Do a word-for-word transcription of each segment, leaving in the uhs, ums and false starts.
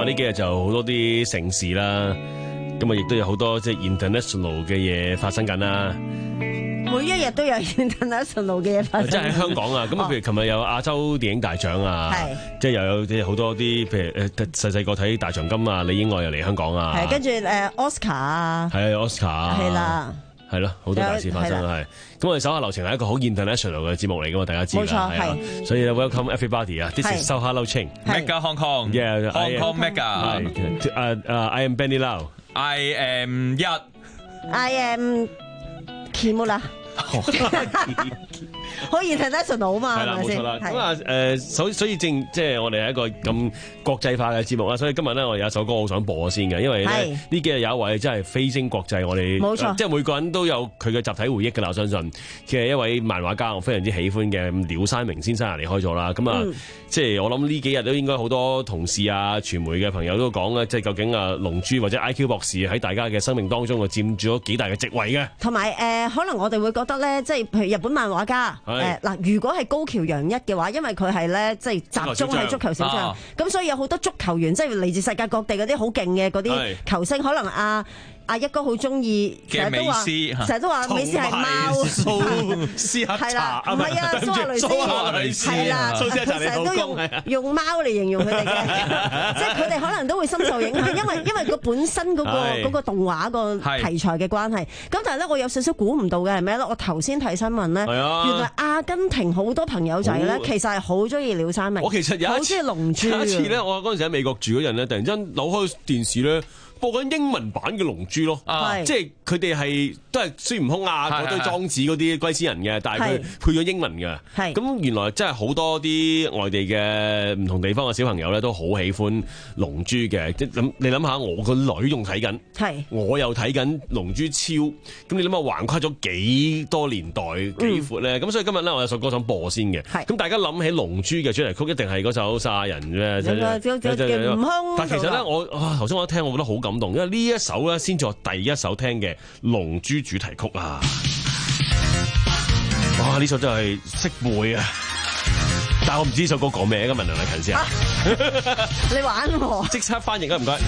啊，呢幾日就好多啲盛事啦，咁啊亦都有好多即係 international 嘅嘢發生緊啦。 每一日都有 international 嘅嘢發生。 即係喺香港啊，咁啊，譬如琴日有亞洲電影大獎啊，即係又有啲好多啲，譬如誒細細個睇大長今啊，李英愛又嚟香港啊， 係跟住誒 Oscar 啊， 係 Oscar 啊， 係啦。 係咯，好多大事發生係。咁我哋手下留情係一個好 international 嘅節目嚟噶嘛，大家知㗎。冇錯，係。所以 welcome everybody 啊，this is So Hello Ching Mega Hong Kong，yeah，Hong Kong Mega。 誒誒 ，I am Benny Lau，I am 一 ，I am Kimura。可以 international 啊嘛， 係啦，冇錯啦。咁啊，誒，所所以正即係我哋係一個咁國際化嘅節目啦。所以今日咧，我哋有一首歌好想播先嘅，因為咧呢幾日有一位真係飛升國際，我哋冇錯，即係每個人都有佢嘅集體回憶㗎啦。我相信嘅一位漫畫家，我非常之喜歡嘅廖山明先生啊離開咗啦。咁啊，即係我諗呢幾日都應該好多同事啊、傳媒嘅朋友都講咧，即係究竟啊龍珠或者 I Q 博士喺大家嘅生命當中啊佔住咗幾大嘅席位嘅。 同埋誒，可能我哋會覺得咧，即係譬如日本漫畫家。誒嗱，如果係高橋陽一嘅話，因為佢係咧，即係集中係足球小將，咁所以有好多足球員，即係嚟自世界各地嗰啲好勁嘅嗰啲球星，可能阿阿一哥好中意，成日都話，成日都話美斯係貓， 蘇斯克查， 唔係啊，蘇亞雷斯，係啦，佢成日都用用貓嚟形容佢哋嘅，即係佢哋可能都會深受影響，因為因為佢本身嗰個嗰個動畫個題材嘅關係。咁但係咧，我有少少估唔到嘅係咩咧？我頭先睇新聞咧，原來阿根廷好多朋友仔咧，其實係好中意廖山明。 我其實有一次龍珠， 有一次咧，我嗰陣時喺美國住嗰陣咧，突然間扭開電視咧，播緊英文版嘅龍珠咯，即係佢哋係都係孫悟空啊嗰堆莊子嗰啲龜仙人嘅，但係佢配咗英文嘅。咁原來真係好多啲外地嘅唔同地方嘅小朋友咧，都好喜歡龍珠嘅。即諗你諗下，我個女仲睇緊，我又睇緊龍珠超，咁你諗下橫跨咗幾多年代幾闊咧？咁、嗯、所以今日咧，我有首歌想播先嘅。咁大家諗起龍珠嘅主題曲，一定係嗰首殺人嘅。 悟空。 但其實咧，我啊頭先我一聽，我覺得好感動，因為呢一首咧先至我第一首聽嘅龍珠主題曲啊！哇，呢首真係識背啊！但係我唔知呢首歌講咩，咁問梁麗勤先啊！ 你玩我？ 即刻翻譯啊！唔該。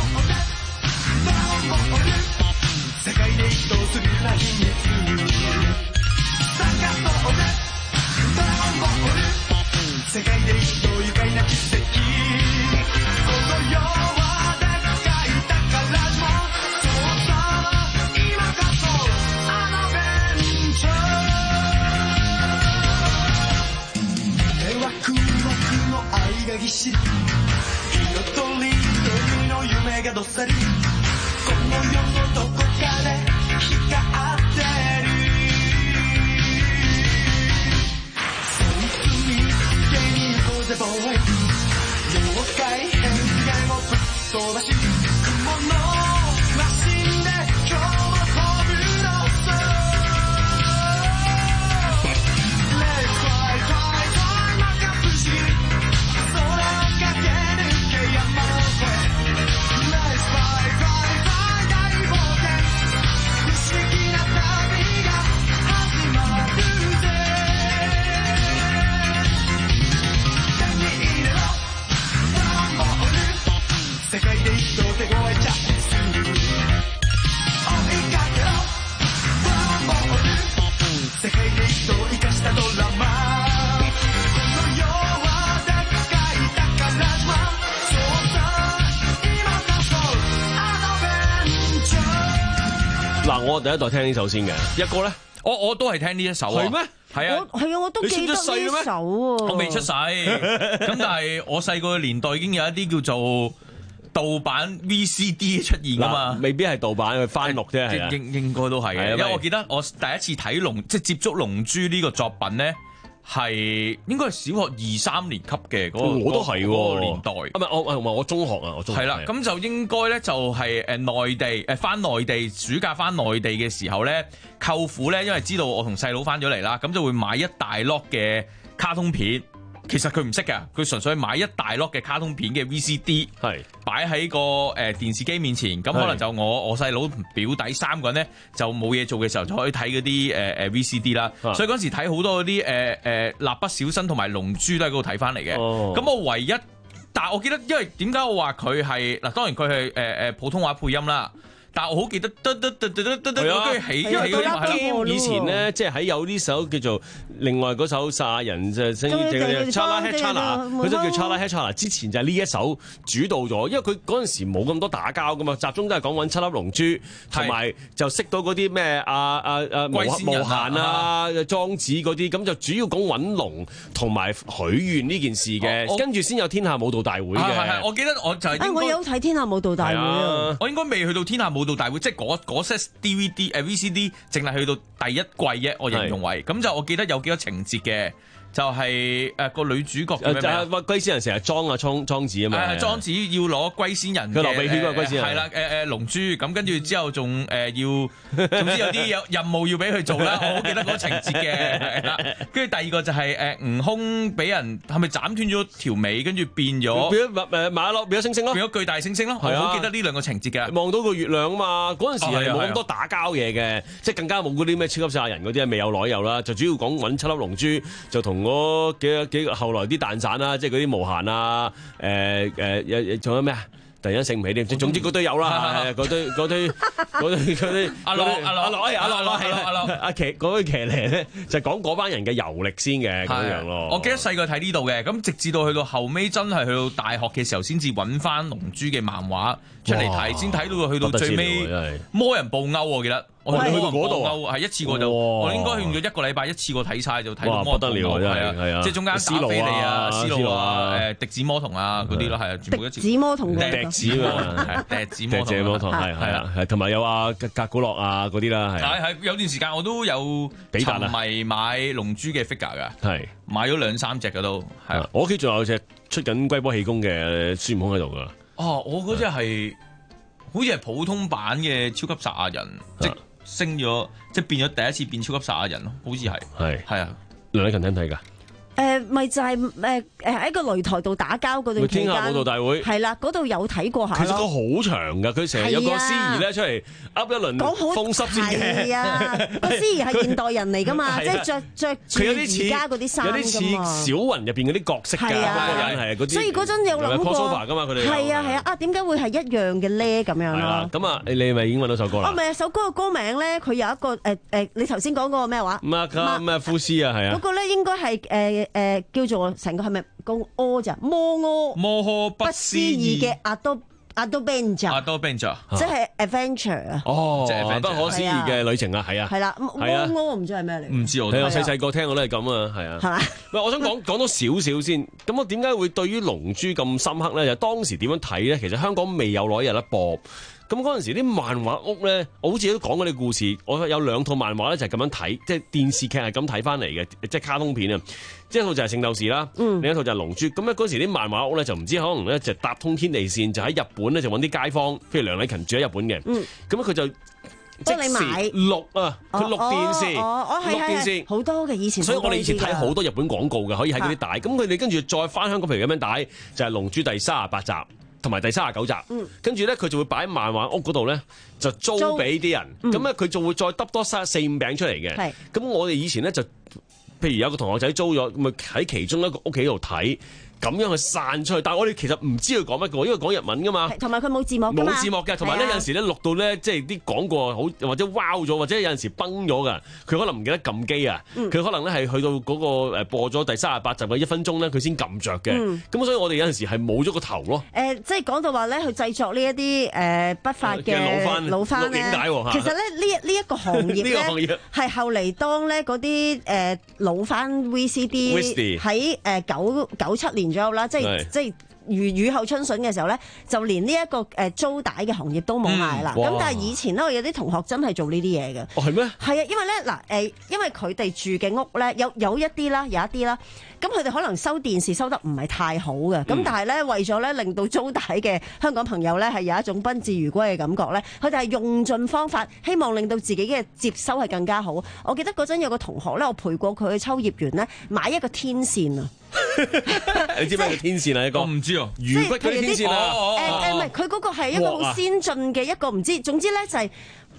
嗱，我第一代聽呢首先嘅，一個咧， 我我都係聽呢一首啊。係咩？係啊， 係啊，我都記得呢首啊。 我未出世，咁但係我細個嘅年代已經有一啲叫做盜版 V C D 出現噶嘛， 未必係盜版，佢翻錄啫，係啊， 應應該都係嘅，因為我記得我第一次睇龍，即係接觸龍珠呢個作品咧。係應該係小學二三年級嘅嗰、那個， 我都係嗰個年代。 啊唔係我我我中學啊，我中學。係啦， 咁就應該咧就係誒內地誒翻內地暑假翻內地嘅時候咧，舅父咧因為知道我同細佬翻咗嚟啦，咁就會買一大碌嘅卡通片。其實佢唔識㗎，佢純粹買一大碌嘅卡通片嘅 V C D， 係擺喺個誒電視機面前，咁可能就我我細佬表弟三個人咧就冇嘢做嘅時候就可以睇嗰啲誒誒 V C D 啦。所以嗰陣時睇好多嗰啲誒誒蠟筆小新同埋龍珠都喺嗰度睇翻嚟嘅。咁、哦、我唯一但係我記得，因為點解我話佢係嗱，當然佢係誒誒普通話配音啦。但係我好記得，得得得得得得得，跟住起起嗰啲係以前咧，即係喺有呢首叫做另外嗰首撒人就聲嘅 Chala Het Chala， 佢都叫 Chala Het Chala。之前就係呢一首主導咗，因為佢嗰陣時冇咁多打交噶嘛，集中都係講揾七粒龍珠，同埋就識到嗰啲咩啊啊啊無無限啊莊子嗰啲，咁就主要講揾龍同埋許願呢件事嘅，跟住先有天下武道大會嘅。 係係，我記得我就係我有睇天下武道大會啊， 我應該未去到天下武道大會，即係嗰嗰 set D V D 誒 V C D 淨係去到第一季啫，我形容為咁就我記得有幾多情節嘅，就係誒個女主角叫咩名？ 龜仙人成日裝啊莊莊子啊嘛， 係莊子要攞龜仙人佢流鼻血嗰個龜仙人， 係啦誒誒龍珠咁，跟住之後仲誒要，總之有啲有任務要俾佢做啦，我好記得嗰個情節嘅，係啦。跟住第二個就係誒悟空俾人係咪斬斷咗條尾，跟住變咗變咗誒馬騮變咗星星咯， 變咗巨大星星咯，我好記得呢兩個情節嘅。 望到個月亮啊嘛，嗰陣時係冇咁多打交嘢嘅，即係更加冇嗰啲咩超級賽亞人嗰啲未有內有啦，就主要講揾七粒龍珠，就同嗰幾幾個後來啲蛋散啦，即係嗰啲無限啊，誒誒仲有咩啊？突然間醒唔起添，總之嗰堆有啦，嗰堆嗰堆嗰堆嗰堆阿樂阿樂阿樂阿樂阿樂阿樂阿騎嗰堆騎呢咧，就講嗰班人嘅遊歷先嘅咁樣咯。 我記得細個睇呢度嘅，咁直至到去到後尾真係去到大學嘅時候，先至揾翻龍珠嘅漫畫出嚟睇，先睇到去到最尾魔人布歐，我記得。我哋去到嗰度係一次過就，我應該用咗一個禮拜一次過睇晒就睇到魔人布歐，係啊，即係中間打飛利啊、斯路啊、誒笛子魔童啊嗰啲咯，係啊，全部一次。 笛子魔童， 笛子啊， 笛子魔童， 係係啊，係同埋有啊格古洛啊嗰啲啦，係。 係係有段時間我都有沉迷買龍珠嘅 figure 㗎，係買咗兩三隻㗎都係啊。 我屋企仲有隻出緊龜波氣功嘅孫悟空喺度㗎。 哦，我嗰隻係好似係普通版嘅超級撒亞人，即升咗，即係變咗第一次變超級撒亞人咯，好似係。係係啊， 梁禮勤睇唔睇㗎？ 誒，咪就係誒誒喺個擂台度打交嗰段期間， 天下武道大會係啦，嗰度有睇過下。 其實個好長㗎，佢成日有個司儀咧出嚟噏一輪風濕先嘅。 係啊，個司儀係現代人嚟㗎嘛，即係着着住而家嗰啲衫㗎嘛。有啲似小雲入邊嗰啲角色㗎，嗰個人係嗰啲。 所以嗰陣有諗過。 crossover 㗎嘛，佢哋係啊係啊，啊點解會係一樣嘅咧？咁樣咯。 咁啊，你你咪已經揾到首歌啦。 哦，唔係啊，首歌嘅歌名咧，佢有一個誒誒，你頭先講嗰個咩話？ 馬卡咩夫斯啊，係啊。 嗰個咧應該係誒誒叫做。成個係咪個柯咋？摩柯摩訶不思議嘅阿多阿多 Benja， 阿多 Benja， 即係 adventure 啊！ 哦，即係不可思議嘅旅程啊！係啊， 係啦，摩柯我唔知係咩嚟， 唔知我。 我細細個聽我都係咁啊，係啊，係嘛？喂，我想講講多少少先。咁我點解會對於龍珠咁深刻咧？就當時點樣睇咧？其實香港未有攞有得播。咁嗰陣時啲漫畫屋咧，我好似都講過啲故事。我有兩套漫畫咧，就係咁樣睇，即係電視劇係咁睇翻嚟嘅，即係卡通片啊。即係一套就係聖鬥士啦，嗯、另一套就係龍珠。咁咧嗰時啲漫畫屋咧就唔知可能咧就搭通天地線，就喺日本咧就揾啲街坊，譬如梁禮勤住喺日本嘅，咁佢、嗯、就即時錄啊，佢錄電視，錄電視好多嘅以前。 所以我哋以前睇好多日本廣告嘅，可以喺嗰啲帶。咁佢哋跟住再翻香港，譬如咁樣帶，就係、是、龍珠第三十八集。同埋第三十九集，跟住咧佢就會擺喺漫畫屋嗰度咧，就租俾啲人。咁咧佢就會再揼多三四五餅出嚟嘅。咁是我哋以前咧就，譬如有個同學仔租咗，咪喺其中一個屋企度睇。咁樣去散出去，但係我哋其實唔知佢講乜嘅，因為講日文噶嘛， 同埋佢冇字幕， 冇字幕嘅，同埋咧有陣時咧錄到咧，即係啲廣告好或者 wow 咗，或者有陣時崩咗噶，佢可能唔記得撳機啊，佢、嗯、可能咧係去到嗰個誒播咗第三十八集嘅一分鐘咧，佢先撳着嘅，咁、嗯、所以我哋有陣時係冇咗個頭咯。誒、 呃，即係講到話咧，去製作呢一啲誒不法嘅老番老番咧，其實咧呢呢一個行業咧係後嚟當咧嗰啲誒老番 V C D 喺誒九九七年。咗啦，即係即係如雨後春筍嘅時候咧，就連呢一個誒租帶嘅行業都冇埋啦。咁、嗯、但係以前咧，我有啲同學真係做呢啲嘢嘅。 哦，係咩？ 係啊，因為咧嗱誒，因為佢哋住嘅屋咧有有一啲啦，有一啲啦，咁佢哋可能收電視收得唔係太好嘅。咁、嗯、但係咧為咗咧令到租帶嘅香港朋友咧係有一種賓至如歸嘅感覺咧，佢哋係用盡方法，希望令到自己嘅接收係更加好。我記得嗰陣有個同學咧，我陪過佢去秋葉原咧買一個天線啊。 你知咩叫天線啊？一個我唔知啊， 魚骨嗰啲天線啊。 誒誒，唔係，佢嗰個係一個好先進嘅一個，唔知。總之咧就係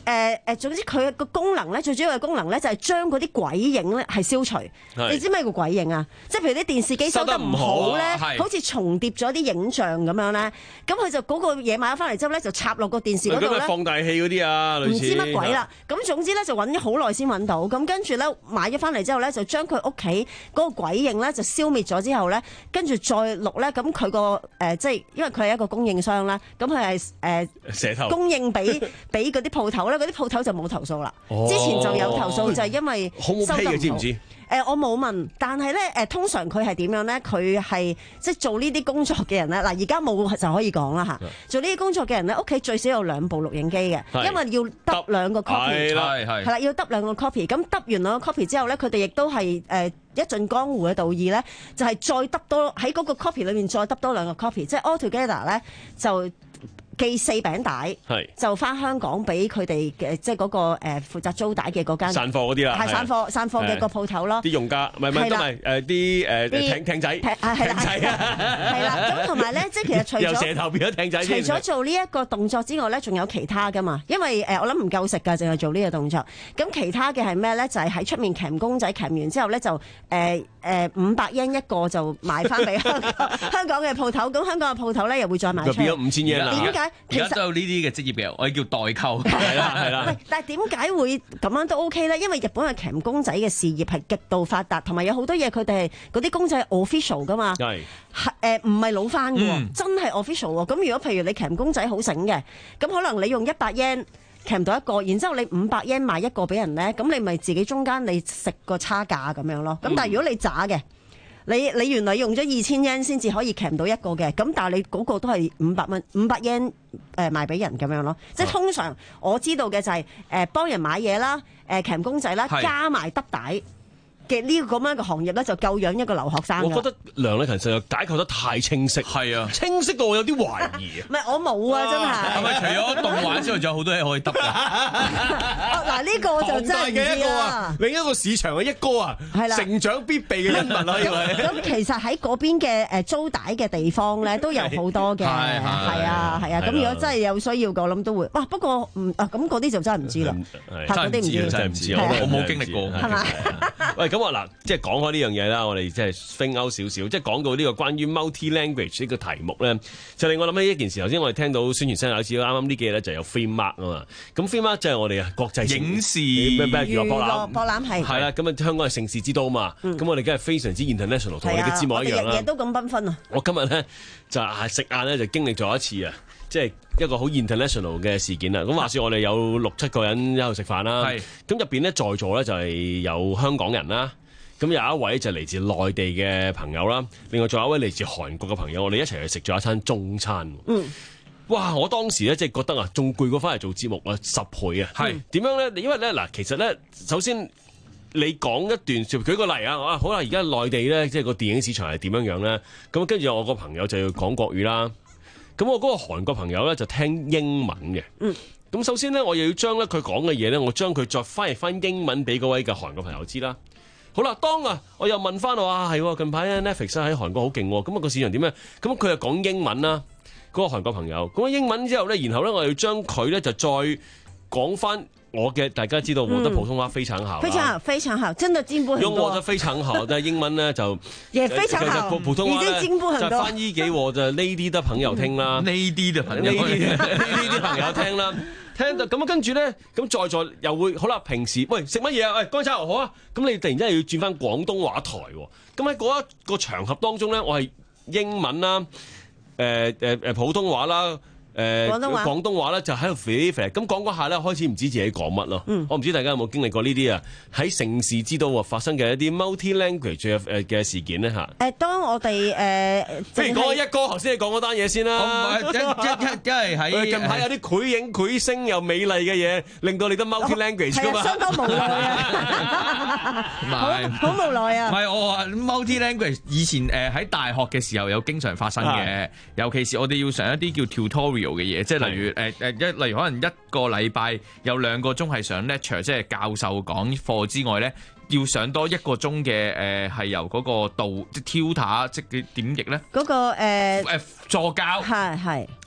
誒誒，總之佢個功能咧，最主要嘅功能咧就係將嗰啲鬼影咧係消除。你知咩叫鬼影啊？即係譬如啲電視機收得唔好咧，好似重疊咗啲影像咁樣咧，咁佢就嗰個嘢買咗翻嚟之後咧，就插落個電視嗰度咧。 放大器嗰啲啊， 唔知乜鬼啦。咁總之咧就揾咗好耐先揾到。咁跟住咧買咗翻嚟之後咧，就將佢屋企嗰個鬼影咧就消滅咗之後咧，跟住再錄咧，咁佢個誒即係因為佢係一個供應商啦，咁佢係誒供應俾俾嗰啲鋪頭咧，嗰啲鋪頭就冇投訴啦。之前就有投訴，就係因為收得唔好。好唔 OK 嘅，知唔知？誒，我冇問，但係咧誒，通常佢係點樣咧？佢係即係做呢啲工作嘅人咧。嗱，而家冇就可以講啦嚇。做呢啲工作嘅人咧，屋企最少有兩部錄影機嘅，因為要得兩個 copy，係係係啦，要得兩個 copy。咁得完兩個 copy 之後咧，佢哋亦都係誒一盡江湖嘅道義咧，就係再得多喺嗰個 copy 裏面再得多兩個 copy，即係 all together 咧就寄四餅帶，就翻香港俾佢哋嘅，即係嗰個誒負責租帶嘅嗰間散貨嗰啲啦， 係散貨散貨嘅個鋪頭咯。 啲用家唔係唔係都係誒啲誒艇艇仔，艇仔啊， 係啦。咁同埋咧，即係其實除咗由蛇頭變咗艇仔， 除咗做呢一個動作之外咧，仲有其他噶嘛。因為誒我諗唔夠食㗎，淨係做呢個動作。咁其他嘅係咩咧？就係喺出面鉗公仔，鉗完之後咧就誒誒五百yen一個就賣翻俾香港香港嘅鋪頭。咁香港嘅鋪頭咧又會再賣出。 變咗五千yen啦。 點解？ 而家都有呢啲嘅職業嘅，我哋叫代購。 係啦係啦。 但係點解會咁樣都 OK 咧？因為日本嘅鉗公仔嘅事業係極度發達，同埋有好多嘢佢哋係嗰啲公仔係 official 噶嘛。係誒唔係老翻嘅，嗯、真係 official 喎。咁如果譬如你鉗公仔好醒嘅，咁可能你用一百yen鉗到一個，然之後你五百yen賣一個俾人咧，咁你咪自己中間你食個差價咁樣咯。咁但係如果你渣嘅。你你原來用咗二千yen先至可以鉗到一個嘅，咁但係你嗰個都係五百蚊五百yen誒賣俾人咁樣咯。即係通常我知道嘅就係誒幫人買嘢啦，誒鉗公仔啦，加埋得帶嘅呢個咁樣嘅行業咧，就夠養一個留學生。 我覺得梁禮勤實在解構得太清晰，係啊，清晰到我有啲懷疑啊。 唔係我冇啊，真係。 係咪除咗動畫之外，仲有好多嘢可以得㗎？ 嗱呢個就真係唔知啦。 另一個市場嘅一哥啊，係啦，成長必備嘅人物啦，因為咁其實喺嗰邊嘅誒租帶嘅地方咧，都有好多嘅，係啊係啊。咁如果真係有需要嘅，我諗都會。哇！不過唔啊，咁嗰啲就真係唔知啦。嗰啲唔知， 真係唔知，我冇經歷過。 係嘛？ 喂，咁啊嗱，即係講開呢樣嘢啦，我哋即係 think out 少少，即係講到呢個關於 multi language 呢個題目咧，就令我諗起一件事。頭先我哋聽到宣傳聲有次啱啱呢幾日咧就有 Filmmark 啊嘛，咁 Filmmark 即係我哋啊國際影視咩咩娛樂博覽， 博覽係係啦，咁啊香港係盛事之都嘛，咁、嗯、我哋梗係非常之 international，同我哋嘅節目一樣啦。 日日都咁繽紛啊！ 我今日咧就係食晏咧就經歷咗一次啊，即係一個好 international 嘅事件啦。咁話說我哋有六七個人喺度食飯啦，咁入邊咧在座咧就係有香港人啦。咁有一位就嚟自內地嘅朋友啦，另外仲有一位嚟自韓國嘅朋友，我哋一齊去食咗一餐中餐。嗯，哇！我當時咧即係覺得啊，仲攰過翻嚟做節目啊，十倍啊。係點樣咧？因為咧嗱，其實咧，首先你講一段説，舉個例啊，啊好啦，而家內地咧即係個電影市場係點樣樣咧？咁跟住我個朋友就要講國語啦。咁我嗰個韓國朋友咧就聽英文嘅。嗯。咁首先咧，我又要將咧佢講嘅嘢咧，我將佢再翻譯翻英文俾嗰位嘅韓國朋友知啦。好啦，當啊，我又問翻我啊，係近排 Netflix 喺韓國好勁喎，咁、那、啊個市場點咧？咁佢又講英文啦，嗰、那個韓國朋友講英文之後咧，然後咧我又要將佢咧就再講翻我嘅，大家知道我覺得普通話非常好，非常好， 非常好，真的進步很多。 用我的非常好，但係英文咧就也非常好， 普通話咧進步很多。 就翻譯給我的呢啲的朋友聽啦， 呢啲嘅朋友， 呢啲朋友聽啦。聽到咁啊，跟住咧，咁在座又會好啦。平時喂食乜嘢啊？喂乾炒牛河啊！咁你突然之間要轉翻廣東話台喎。咁喺嗰一個場合當中咧，我係英文啦，誒誒誒普通話啦。誒廣東話廣東話咧就喺度肥肥咁講嗰下咧，開始唔知自己講乜咯。嗯、我唔知大家有冇經歷過呢啲啊？喺盛事之都發生嘅一啲 multi language 誒嘅事件咧嚇。誒，當我哋誒，不如講一哥頭先你講嗰單嘢先啦。 一一一一係喺近排有啲繪影繪聲又美麗嘅嘢，令到你得 multi language 㗎嘛。 係相當無奈啊！好好無奈啊！ 唔係我話 multi language 以前誒喺大學嘅時候有經常發生嘅，尤其是我哋要上一啲叫 tutorial嘅嘢，即係例如誒誒一例如可能一個禮拜有兩個鐘係上 lecture，即係教授講課之外咧，要上多一個鐘嘅誒係由嗰個導即係 tutor 即係點譯咧？嗰、 嗰個誒、呃、 助教係係。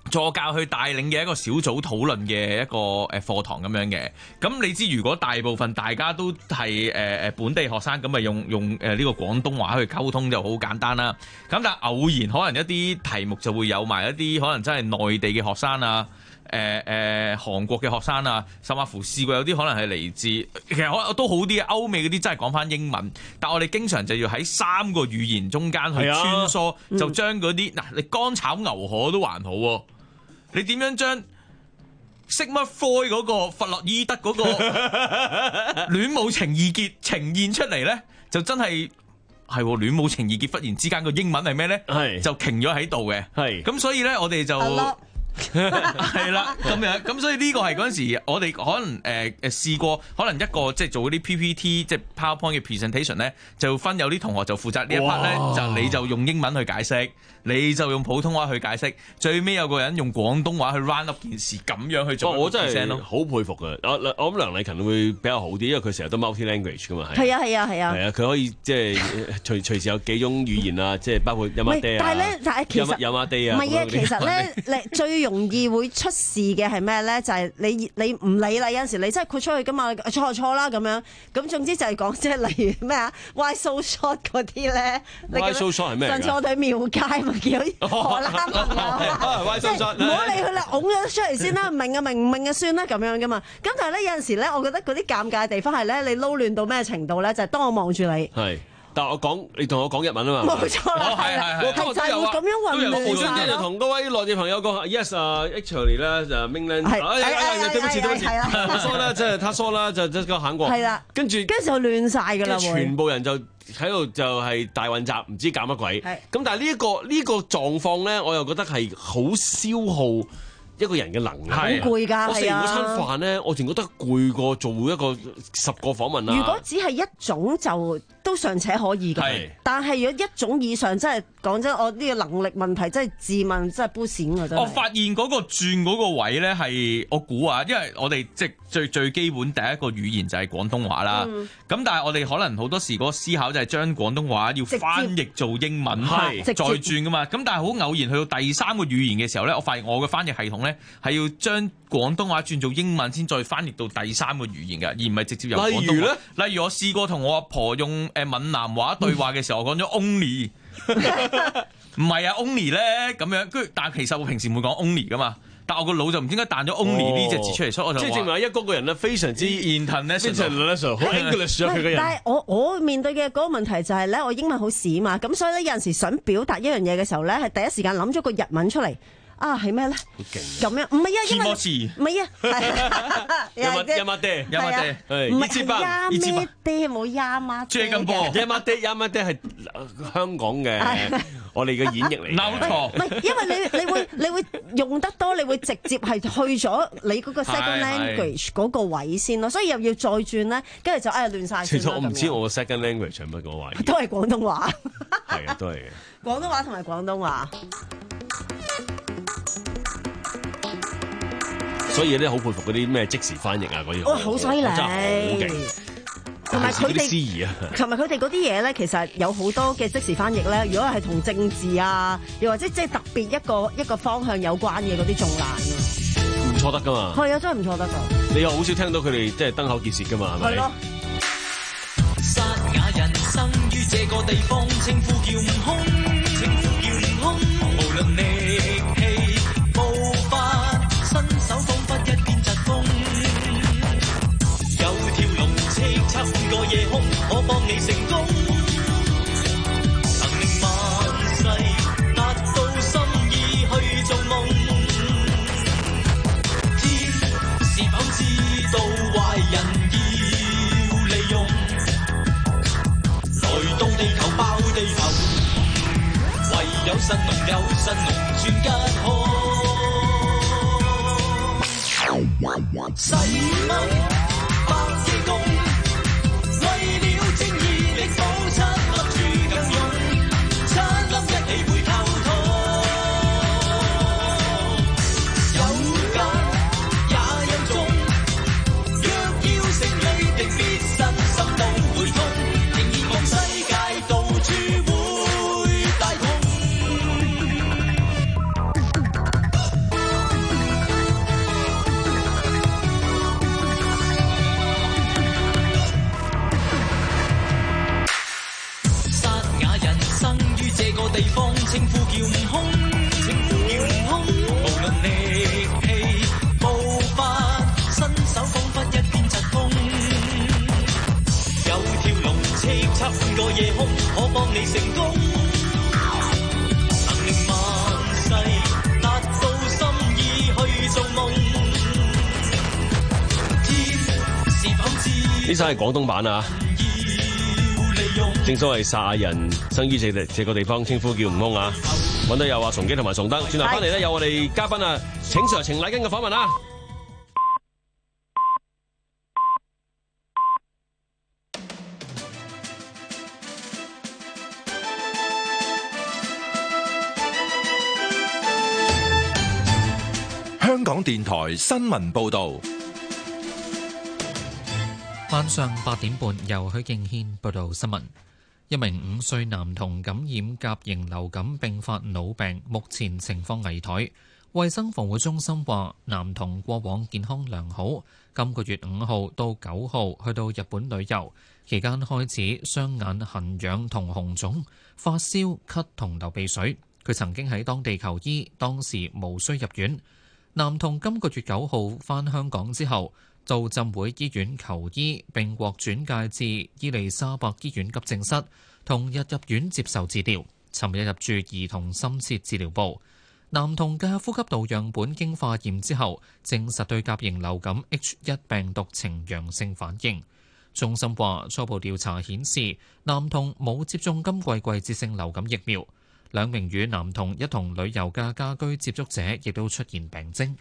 助教去帶領嘅一個小組討論嘅一個誒課堂咁樣嘅。咁你知如果大部分大家都係誒誒本地學生，咁咪用用誒呢個廣東話去溝通就好簡單啦。咁但係偶然可能一啲題目就會有埋一啲可能真係內地嘅學生啊。誒、呃、誒、呃、韓國嘅學生啊，甚至乎試過有啲可能係嚟自，其實我都好啲歐美嗰啲真係講翻英文，但我哋經常就要喺三個語言中間去穿梭，啊、就將嗰啲嗱你乾炒牛河都還好喎，你點樣將識乜科嗰個弗洛伊德嗰個戀母情意結呈現出嚟咧，就真係係戀母情意結，忽然之間個英文係咩咧？係就停咗喺度嘅，係咁所以咧我哋就。係啦，咁樣咁所以呢個係嗰陣時，我哋可能誒誒、呃、試過，可能一個即係做嗰啲 P P T 即係 PowerPoint 嘅 presentation 咧，就分有啲同學就負責呢一 part 咧，就你就用英文去解釋，你就用普通話去解釋，最尾有個人用廣東話去 round up 件事，咁樣去做。 我真係好佩服嘅，我我諗梁麗勤會比較好啲，因為佢成日都 multi language 噶嘛。 係啊係啊係啊。係啊， 佢可以即係隨隨時有幾種語言啊，即係包括有馬爹啊， 但係咧，但係其實有馬爹啊。 唔係啊，其實咧，你最容易會出事嘅係咩咧？就係、是、你你唔理啦，有陣時你真係豁出去噶嘛，錯就錯啦咁樣。咁總之就係講即係例如咩啊 ，Why so short 嗰啲咧 ？Why so short 係咩？ 上次我哋廟街咪叫荷蘭朋友，即係唔好理佢啦，拱咗出嚟先啦，唔明啊明唔明啊算啦咁樣噶嘛。咁但係咧有陣時咧，我覺得嗰啲尷尬嘅地方係咧，你撈亂到咩程度咧？就係、是、當我望住你。係。 但係我講，你同我講日文啊嘛， 冇錯啦，係係係，就係會咁樣混亂晒咯。 就同各位內地朋友講 ，yes 啊 ，actually 咧就 mainland，哎呀，對不起對不起，他說咧即係他說啦，就即個韓國，係啦，跟住跟住就亂晒㗎啦， 全部人就喺度就係大混雜，唔知搞乜鬼。咁但係呢一個呢個狀況咧，我又覺得係好消耗一個人嘅能力，好攰㗎。 我食完嗰餐飯咧，我淨覺得攰過做一個十個訪問啦。 如果只係一種就都尚且可以嘅，但係如果一種以上，真係講真，我呢個能力問題真係自問真係杯閃㗎真係。 我發現嗰個轉嗰個位咧係我估啊，因為我哋即係最最基本第一個語言就係廣東話啦。咁、嗯、但係我哋可能好多時嗰個思考就係將廣東話要翻譯做英文，係再轉噶嘛。咁但係好偶然去到第三個語言嘅時候咧，我發現我嘅翻譯系統咧係要將廣東話轉做英文先再翻譯到第三個語言㗎，而唔係直接由廣東話。例如咧，例如我試過同我阿婆用誒閩南話對話嘅時候，我講咗 only， 唔係啊 only 咧咁樣，跟住但係其實我平時唔會講 only 噶嘛，但我個腦就唔知點解彈咗 only 呢隻字出嚟，所以我就即係證明一哥個人咧非常之 international，好 English 啊佢個人。 但係我我面對嘅嗰個問題就係咧，我英文好屎嘛，咁所以咧有陣時想表達一樣嘢嘅時候咧，係第一時間諗咗個日文出嚟。啊，係咩咧？好勁！咁樣唔係啊，因為唔係啊， 有乜有乜爹有乜爹？ 唔係呀咩爹冇呀嘛爹。 追緊波，呀乜爹呀乜爹係香港嘅我哋嘅演繹嚟。 冇錯， 唔係因為你你會你會用得多，你會直接係去咗你嗰個 second language 嗰個位先咯，所以又要再轉咧，跟住就哎亂曬。 其實我唔知我嘅 second language 係乜個位。 都係廣東話。 係啊，都係嘅。 廣東話同埋廣東話。 所以咧，好佩服嗰啲咩即時翻譯啊嗰啲， 哇，好犀利，真係好勁。同埋佢哋， 司儀啊， 同埋佢哋嗰啲嘢咧，其實有好多嘅即時翻譯咧。如果係同政治啊，又或者即係特別一個一個方向有關嘅嗰啲，仲難啊。 唔錯得噶嘛？ 係啊，真係唔錯得噶。 你又好少聽到佢哋即係燈口結舌噶嘛？係咪？係咯。 沙啞人生於這個地方，稱呼叫悟空，稱呼叫悟空，無論力氣步伐。伸手彷彿一片疾風，有條龍叱咤半個夜空，可幫你成功。能令萬世達到心意去做夢。天是否知道壞人要利用？來到地球爆地球，唯有神龍有神龍轉吉凶。誓問百億功，為了正義力保七粒珠更勇，七粒一起會溝通。有間也有種，若要勝利，定必身心都會痛。仍然望世界到處會大同。 地方，稱呼叫悟空，稱呼叫悟空。無論力氣步伐，身手彷彿一片疾風。有條龍叱咤半個夜空，可幫你成功。能令萬世達到心意去做夢。天是否知？ 呢首係廣東版啊！正所謂撒亞人生於這這個地方，稱呼叫悟空啊！揾到有啊，崇基同埋崇德。轉頭翻嚟咧，有我哋嘉賓啊，請 Sir 程禮根嘅訪問啊！ 香港電台新聞報導， 晚上八點半由許敬軒報道新聞。一名五歲男童感染甲型流感並發腦病，目前情況危殆。衛生防護中心話，男童過往健康良好，今個月五號到九號去到日本旅遊，期間開始雙眼痕癢同紅腫，發燒、咳同流鼻水。佢曾經喺當地求醫，當時無需入院。男童今個月九號返香港之後，到浸會醫院求醫，並獲轉介至伊利沙伯醫院急症室，同日入院接受治療。尋日入住兒童深切治療部。男童嘅呼吸道樣本經化驗之後，證實對甲型流感 H 一 病毒呈陽性反應。中心話初步調查顯示，男童冇接種今季季節性流感疫苗。兩名與男童一同旅遊嘅家居接觸者亦都出現病徵。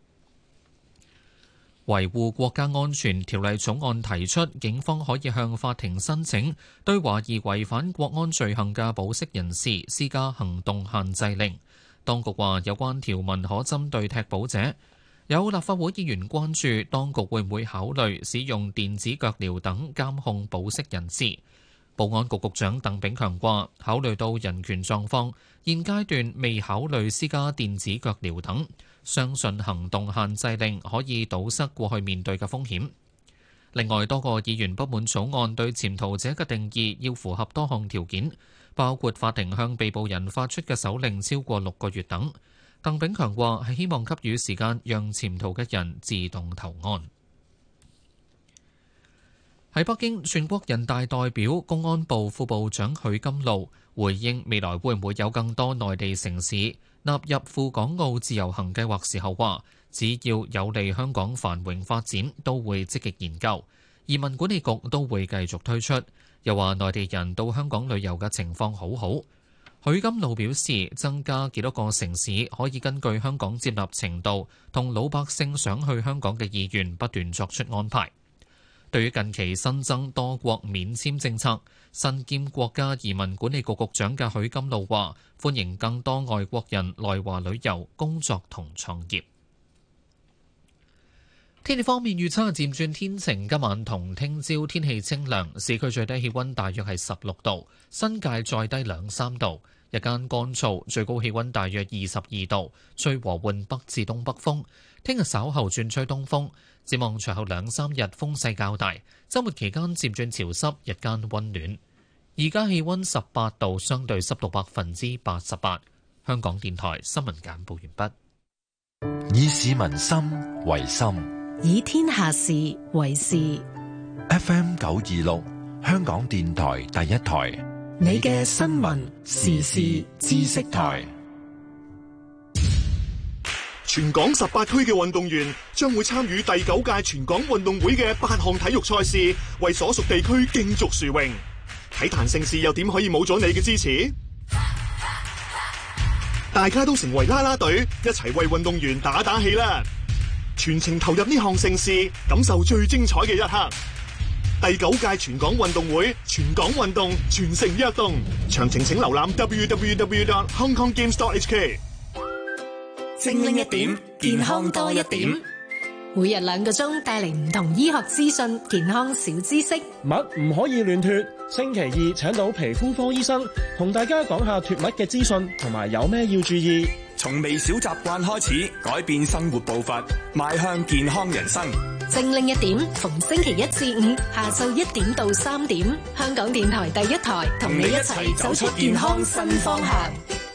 維護國家安全條例草案提出，警方可以向法庭申請對懷疑違反國安罪行嘅保釋人士施加行動限制令。當局話有關條文可針對踢保者。有立法會議員關注當局會唔會考慮使用電子腳鐐等監控保釋人士。保安局局長鄧炳強話，考慮到人權狀況，現階段未考慮施加電子腳鐐等。相信行動限制令可以堵塞過去面對嘅風險。另外，多個議員不滿草案對潛逃者嘅定義要符合多項條件，包括法庭向被捕人發出嘅手令超過六個月等。鄧炳強話係希望給予時間，讓潛逃嘅人自動投案。喺北京，全國人大代表、公安部副部長許金露回應未來會唔會有更多內地城市納入赴港澳自由行計劃時候話，只要有利香港繁榮發展，都會積極研究。移民管理局都會繼續推出。又話內地人到香港旅遊嘅情況好好。許金露表示，增加幾多個城市可以根據香港接納程度同老百姓想去香港嘅意願不斷作出安排。對於近期新增多國免簽政策，身兼國家移民管理局局長嘅許金露話，歡迎更多外國人來華旅遊、工作同創業。天氣方面預測漸轉天晴，今晚同聽朝天氣清涼，市區最低氣溫大約係十六度，新界再低兩三度。日間乾燥，最高氣溫大約二十二度，吹和緩北至東北風。聽日稍後轉吹東風，展望隨後兩三日風勢較大。週末期間漸轉潮濕，日間溫暖。而家氣溫十八度，相對濕度百分之八十八。香港電台新聞簡報完畢。 以市民心為心， 以天下事為事。 F M 九二六，香港電台第一台， 你嘅新聞時事知識台。 全港十八區嘅運動員將會參與第九屆全港運動會嘅八項體育賽事，為所屬地區競逐殊榮。體壇盛事又點可以冇咗你嘅支持？大家都成為啦啦隊，一齊為運動員打打氣啦！全程投入呢項盛事，感受最精彩嘅一刻。第九屆全港運動會，全港運動，全城躍動。詳情請瀏覽 w w w dot hong kong games dot h k。 精靈一點，健康多一點。每日兩個鐘帶嚟唔同醫學資訊、健康小知識。 襪唔可以亂脫。星期二請到皮膚科醫生，同大家講下脫襪嘅資訊，同埋有咩要注意。 從微小習慣開始，改變生活步伐，邁向健康人生。 精靈一點，逢星期一至五下晝一點到三點，香港電台第一台同你一齊走出健康新方向。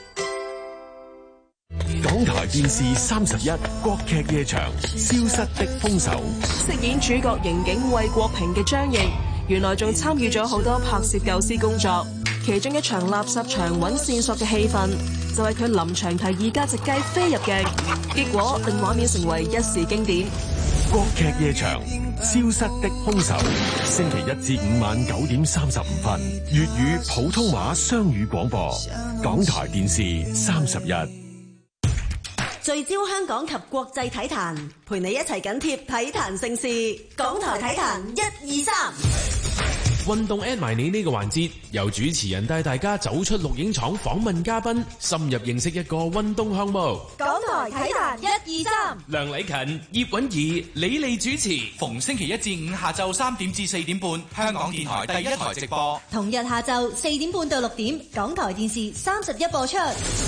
港台電視三十一國劇夜場消失的兇手， 飾演主角刑警魏國平嘅張譯，原來仲參與咗好多拍攝構思工作，其中一場垃圾場揾線索嘅戲份，就係佢臨場提議加隻雞飛入鏡，結果令畫面成為一時經典。 國劇夜場消失的兇手，星期一至五晚九點三十五分，粵語普通話雙語廣播，港台電視三十一。 聚焦香港及國際體壇，陪你一齊緊貼體壇盛事。港台體壇一二三， 運動 at 埋你呢個環節，由主持人帶大家走出錄影廠訪問嘉賓，深入認識一個運動項目。 港台體壇一二三， 梁禮勤、葉韻儀、李利主持， 逢星期一至五下晝三點至四點半，香港電台第一台直播。 同日下晝四點半到六點，港台電視三十一播出。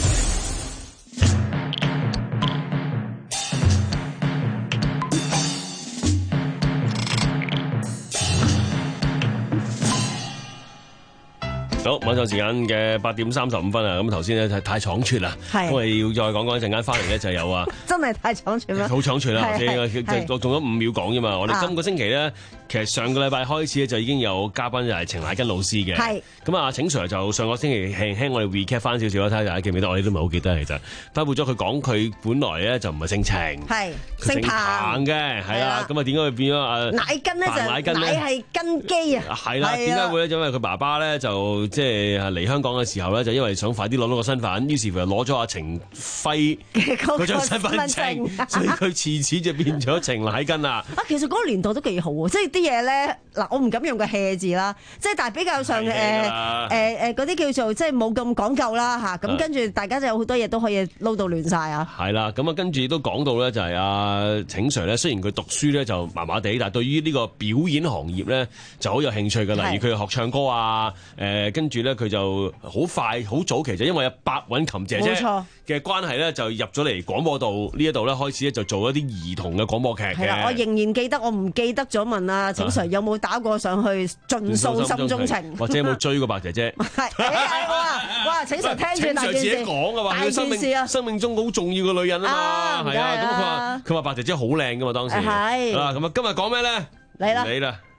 好，晚上時間嘅八點三十五分啊！咁頭先咧太倉促啦，因為要再講講一陣間翻嚟咧就有啊， 真係太倉促啦， 好倉促啦！即係仲咗五秒講啫嘛。我哋今個星期咧，其實上個禮拜開始咧就已經有嘉賓就係程乃根老師嘅。係咁啊，程 Sir 就上個星期輕輕我哋 recap 翻少少啦，睇下大家記唔記得？我哋都唔係好記得其實。包括咗佢講佢本來咧就唔係姓程，係姓彭嘅，係啦。咁啊點解會變咗啊？乃根咧就乃係根基啊，係啦。點解會咧？因為佢爸爸咧就。即係嚟香港嘅時候咧，就因為想快啲攞到個身份，於是乎就攞咗阿程輝嗰張身份證，所以佢自此就變咗程乃根啦。啊， 其實嗰個年代都幾好喎，即係啲嘢咧，嗱我唔敢用個 hea 字啦，即係但係比較上誒誒誒嗰啲叫做即係冇咁講究啦嚇，咁跟住大家就有好多嘢都可以撈到亂晒啊。 係啦，咁啊跟住都講到咧，就係阿程 Sir 咧，雖然佢讀書咧就麻麻地，但係對於呢個表演行業咧就好有興趣嘅，例如佢學唱歌啊，誒跟。跟住咧，佢就好快好早期就因為有白韻琴姐姐嘅關係咧，就入咗嚟廣播道呢一度咧，開始咧就做一啲兒童嘅廣播劇嘅。係啦，我仍然記得，我唔記得咗問啊，程 Sir 有冇打過上去盡訴心中情， 或者有冇追過白姐姐？ 係係哇哇，程 Sir 聽住大件事， 自己講嘅話，佢生命生命中好重要嘅女人啊嘛，係啊。咁佢話佢話白姐姐好靚噶嘛，當時係啦。咁啊，今日講咩咧？嚟啦嚟啦！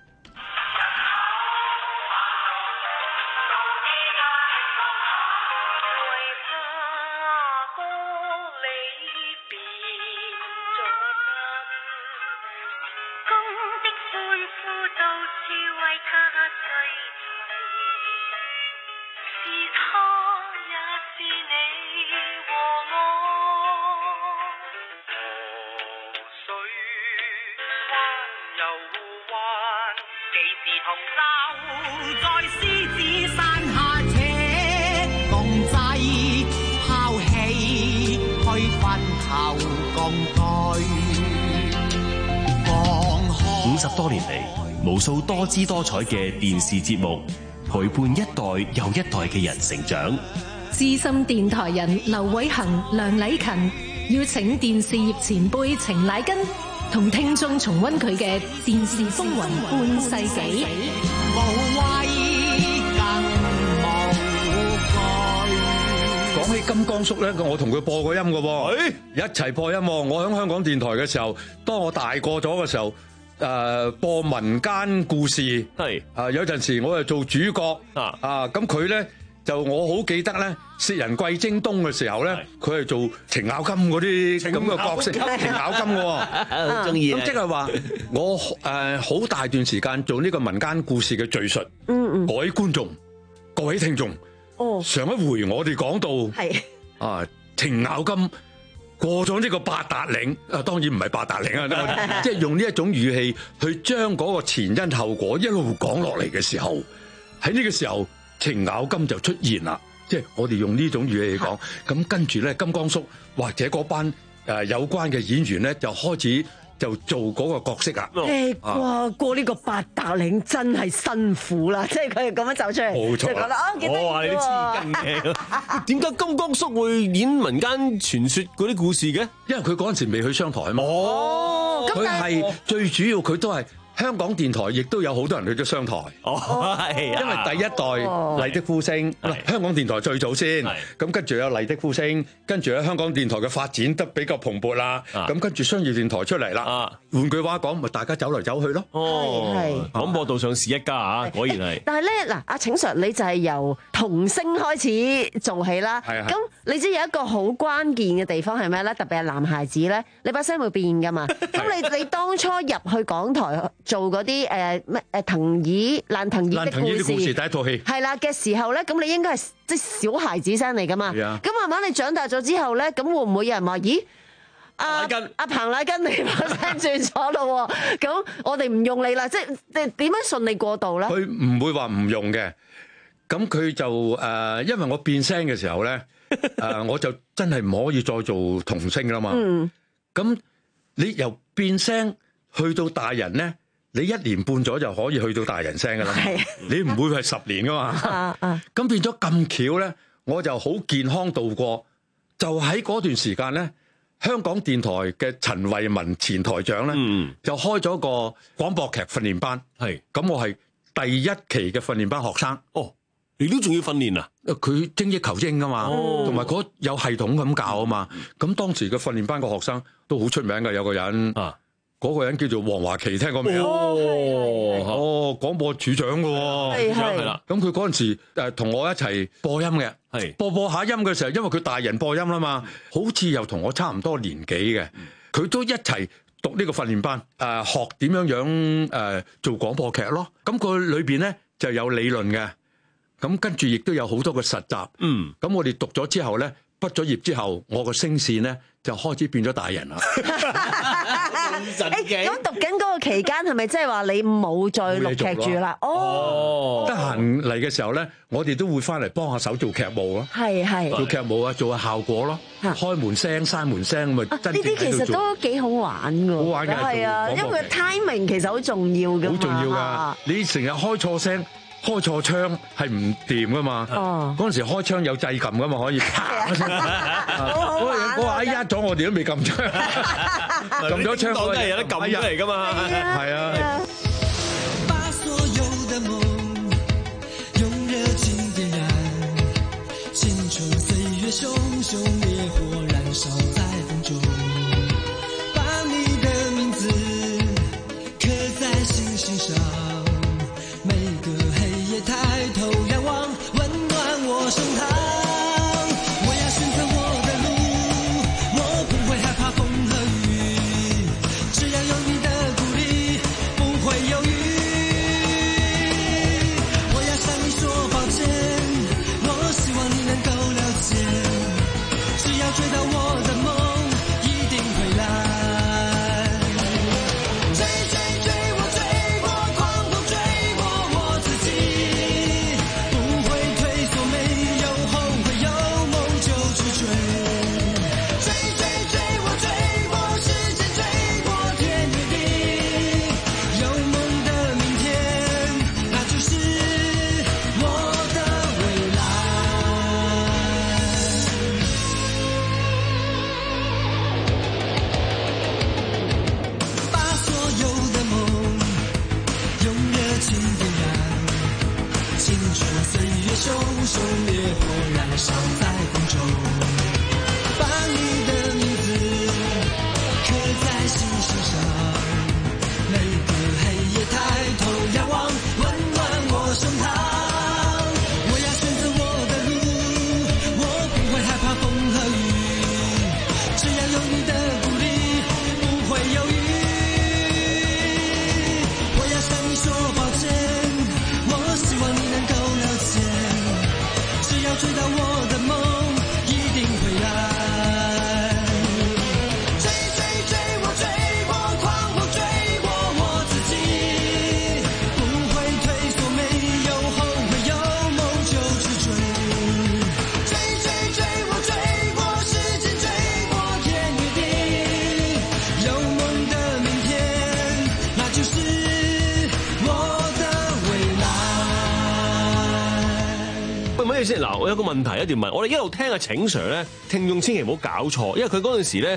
五十多年嚟，無數多姿多彩嘅電視節目，陪伴一代又一代嘅人成長。 資深電台人劉偉恒、梁禮勤邀請電視業前輩程乃根，同聽眾重溫佢嘅電視風雲半世紀。 講起金剛叔咧，我同佢播過音嘅喎，一齊播音。我喺香港電台嘅時候，當我大個咗嘅時候，誒播民間故事，係啊有陣時我係做主角啊啊咁佢咧就我好記得咧，薛人貴征東嘅時候咧，佢係做程咬金嗰啲咁嘅角色，程咬金嘅喎，好中意。咁即係話我誒好大段時間做呢個民間故事嘅敘述。嗯嗯，各位觀眾、各位聽眾。哦，上一回我哋講到係啊，程咬金過咗呢個八達嶺啊，當然唔係八達嶺啊，即係用呢一種語氣去將嗰個前因後果一路講落嚟嘅時候，喺呢個時候程咬金就出現啦，即係我哋用呢種語氣去講，咁跟住咧金剛叔或者嗰班誒有關嘅演員咧就開始。就做嗰個角色啊！ 誒，哇，過呢個八達嶺真係辛苦啦，即係佢係咁樣走出嚟，冇錯，就覺得啊，幾得意喎！我話你都黐筋嘅， 點解金剛叔會演民間傳說嗰啲故事嘅？ 因為佢嗰陣時未去商台啊嘛。 哦， 佢係最主要，佢都係。香港電台亦都有好多人去咗商台， 哦，係， 因為第一代麗的呼聲，香港電台最早先，咁跟住有麗的呼聲，跟住咧香港電台嘅發展得比較蓬勃啦，咁跟住商業電台出嚟啦，換句話講，咪大家走嚟走去咯。 哦，廣播道上是一家啊，果然係。 但係咧嗱，阿請 Sir 你就係由童聲開始做起啦，咁你知有一個好關鍵嘅地方係咩咧？特別係男孩子咧，你把聲會變噶嘛，咁你你當初入去港台做嗰啲誒咩誒藤椅爛藤椅的故事， 故事第一套戲係啦嘅時候咧，咁你應該係即係小孩子聲嚟噶嘛？咁慢慢你長大咗之後咧，咁會唔會有人話：咦，阿阿彭乃根你把聲轉咗咯？咁我哋唔用你啦，即係點樣順利過渡咧？ 佢唔會話唔用嘅，咁佢就誒，因為我變聲嘅時候咧，誒我就真係唔可以再做童聲啦嘛。咁你由變聲去到大人咧？你一年半咗就可以去到大人聲噶啦，你唔會係十年噶嘛。咁變咗咁巧咧，我就好健康度過。就喺嗰段時間咧，香港電台嘅陳慧文前台長咧，嗯、就開咗個廣播劇訓練班。係，咁我係第一期嘅訓練班學生。 哦，你都仲要訓練啊？ 佢精益求精噶嘛，同埋嗰有系統咁教啊嘛。咁當時嘅訓練班個學生都好出名噶，有個人。啊嗰個人叫做黃華琪，聽過未啊？哦，哦，廣播處長嘅喎，係啦。咁佢嗰陣時誒同我一齊播音嘅，係播播下音嘅時候，因為佢大人播音啦嘛，好似又同我差唔多年紀嘅，佢都一齊讀呢個訓練班，誒學點樣樣誒做廣播劇咯。咁佢裏邊咧就有理論嘅，咁跟住亦都有好多個實習。嗯，咁我哋讀咗之後咧，畢咗業之後，我個聲線咧就開始變咗大人啦。 咁讀緊嗰個期間係咪即係話你冇再錄劇住啦？哦， 得閒嚟嘅時候咧，我哋都會翻嚟幫下手做劇務咯。係係做劇務啊，做下效果咯，開門聲、閂門聲咁啊。呢啲其實都幾好玩㗎。好玩㗎，係啊，因為 timing 其實好重要㗎嘛。好重要㗎， 你成日開錯聲。開錯槍係唔掂噶嘛？哦，嗰陣時開槍有掣撳噶嘛，可以啪一聲。嗰個人嗰個哎呀咗，我哋都未撳槍，撳咗槍我係有得撳出嚟噶嘛？係啊。把所有的夢用熱情點燃，青春歲月熊熊烈火燃燒在風中，把你的名字刻在星星上。抬頭仰望，溫暖我胸膛。我要選擇我的路，我不會害怕風和雨，只要有你的鼓勵，不會猶豫。我要向你說抱歉，我希望你能夠了解，只要追到我的夢，一定會來。 先嗱，我有個問題一定要問，我哋一路聽阿請 Sir 咧，聽眾千祈唔好搞錯，因為佢嗰陣時咧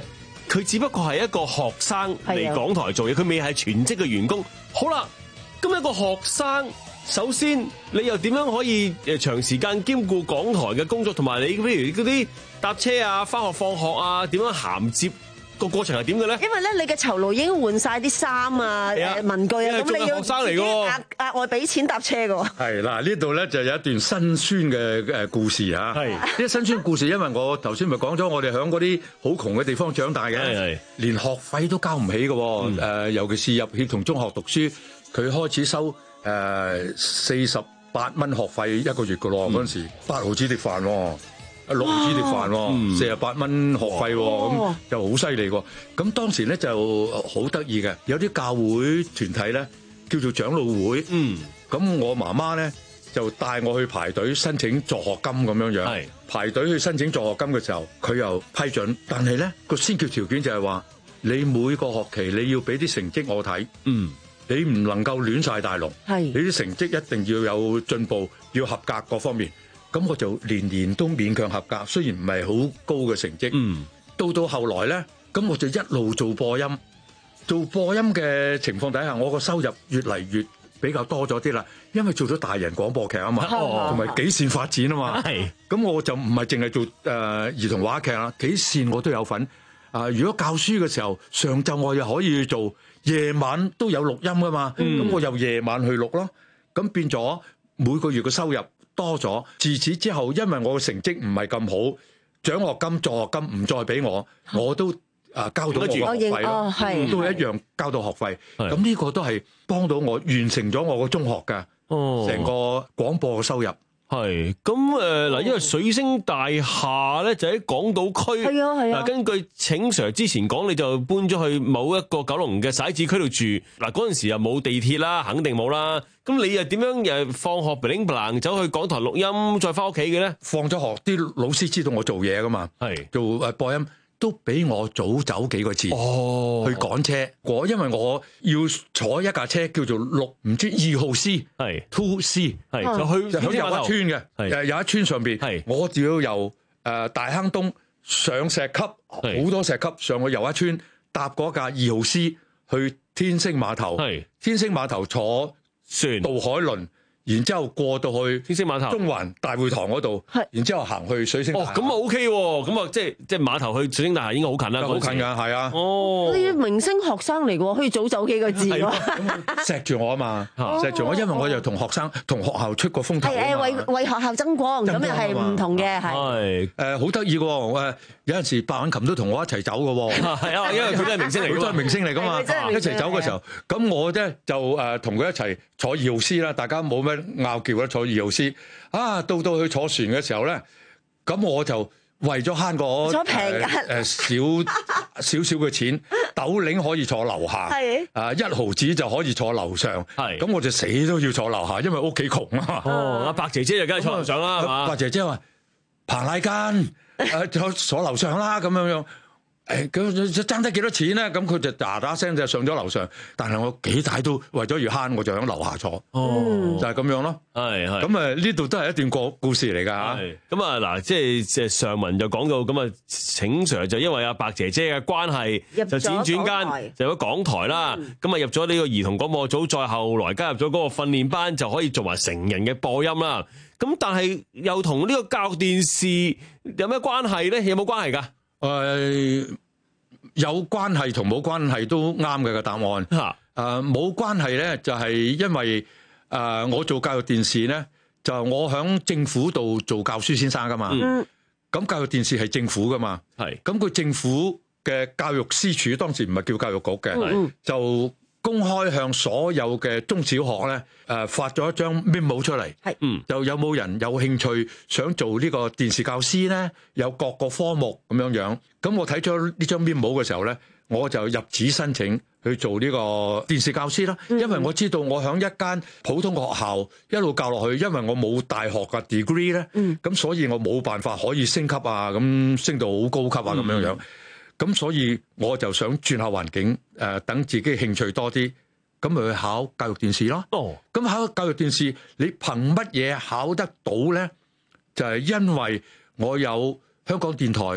佢只不過係一個學生嚟港台做嘢，佢未係全職嘅員工。好啦，咁一個學生，首先你又點樣可以誒長時間兼顧港台嘅工作，同埋你譬如嗰啲搭車啊、翻學放學啊，點樣銜接？個過程係點嘅咧？ 因為咧，你嘅酬勞已經換晒啲衫啊、誒文具啊，咁你要學生嚟嘅喎， 額額外俾錢搭車嘅喎。 係嗱，呢度咧就有一段辛酸嘅誒故事嚇。係呢啲辛酸故事，因為我頭先咪講咗，我哋喺嗰啲好窮嘅地方長大嘅，連學費都交唔起嘅喎。誒，尤其是入協同中學讀書，佢開始收誒四十八蚊學費一個月嘅咯。嗰陣時八毫子碟飯喎。六毫子碟飯喎，四十八蚊學費喎，咁就好犀利喎。咁當時咧就好得意嘅，有啲教會團體咧叫做長老會。嗯，咁我媽媽咧就帶我去排隊申請助學金咁樣樣。係排隊去申請助學金嘅時候，佢又批准，但係咧個先決條件就係話，你每個學期你要俾啲成績我睇。嗯，你唔能夠亂晒大龍。係，你啲成績一定要有進步，要合格各方面。咁我就年年都勉強合格，雖然唔係好高嘅成績。嗯，到到後來咧，咁我就一路做播音，做播音嘅情況底下，我個收入越嚟越比較多咗啲啦。因為做咗大人廣播劇啊嘛，同埋幾線發展啊嘛。係，咁我就唔係淨係做誒、呃、兒童話劇啦，幾線我都有份。啊、呃，如果教書嘅時候，上晝我又可以做，夜晚都有錄音噶嘛。咁、嗯、我又夜晚去錄咯，咁變咗每個月嘅收入多咗。自此之後，因為我嘅成績唔係咁好，獎學金、助學金唔再俾我，我都啊交到我嘅學費咯，哦、都係一樣交到學費。咁呢個都係幫到我完成咗我個中學嘅成個廣播嘅收入。 係咁誒嗱，因為水星大廈咧就喺港島區。係啊係啊。嗱，根據請 Sir 之前講，你就搬咗去某一個九龍嘅徙置區度住。嗱，嗰陣時又冇地鐵啦，肯定冇啦。咁你又點樣又放學 bling bling 走去港台錄音，再翻屋企嘅咧？ 放咗學，啲老師知道我做嘢噶嘛？係做誒播音，都俾我早走幾個字。哦，去趕車。我因為我要坐一架車叫做六唔知二號 C， 係 two C， 係就去就喺又一村嘅，誒又一村上邊。係我就要由誒大坑東上石級，好多石級上去又一村，搭嗰架二號 C 去天星碼頭。係天星碼頭坐船渡海輪，然之後過到去天星碼頭中環大會堂嗰度，然之後行去水星大廈。哦，咁啊 OK 喎，咁啊即係即係碼頭去水星大廈應該好近啦，好近㗎，係啊。哦， 你明星學生嚟嘅，可以早走幾個字喎。 錫住我啊嘛，錫住我，因為我又同學生同學校出過風頭。 係誒，為為學校爭光，咁又係唔同嘅，係。 係誒，好得意嘅喎，誒有陣時白韻琴都同我一齊走嘅喎。 係啊，因為佢都係明星嚟， 佢都係明星嚟㗎嘛，一齊走嘅時候，咁我咧就誒同佢一齊坐二號 C 啦，大家冇咩拗撬啦，坐二號 C 啊，到到去坐船嘅時候咧，咁我就為咗慳個誒少少少嘅錢，斗零可以坐樓下，啊一毫子就可以坐樓上，係咁我就死都要坐樓下，因為屋企窮啊嘛。 哦，阿白姐姐就梗係坐樓上啦，係嘛？ 白姐姐話彭麗根誒坐坐樓上啦，咁樣樣。誒，佢爭得幾多錢咧？咁佢就喳喳聲就上咗樓上，但係我幾大都為咗要慳，我就喺樓下坐。哦，就係咁樣咯。係係。咁誒，呢度都係一段個故事嚟㗎嚇。 咁啊嗱，即係即係上文就講到咁啊，請 Sir 就因為阿白姐姐嘅關係，就輾轉間就入咗港台啦。咁啊入咗呢個兒童廣播組，再後來加入咗嗰個訓練班，就可以做埋成人嘅播音啦。咁但係又同呢個教育電視有咩關係咧？有冇關係㗎？ 誒、呃、有關係同冇關係都啱嘅個答案。誒冇、呃、關係咧，就係、是、因為誒、呃、我做教育電視咧，就我響政府度做教書先生噶嘛。咁、嗯、教育電視係政府噶嘛。係咁佢政府嘅教育司署當時唔係叫教育局嘅，嗯、就公開向所有嘅中小學咧，誒、呃、發咗一張 memo 出嚟，嗯，就有冇人有興趣想做呢個電視教師咧？有各個科目咁樣樣。咁我睇咗呢張 memo 嘅時候咧，我就入紙申請去做呢個電視教師啦。因為我知道我喺一間普通學校一路教落去，因為我冇大學嘅 degree 咧，咁、嗯、所以我冇辦法可以升級啊，咁升到好高級啊咁樣樣。咁所以我就想轉下環境，誒、呃、等自己興趣多啲，咁咪去考教育電視咯。哦，咁考教育電視，你憑乜嘢考得到咧？就係、是、因為我有香港電台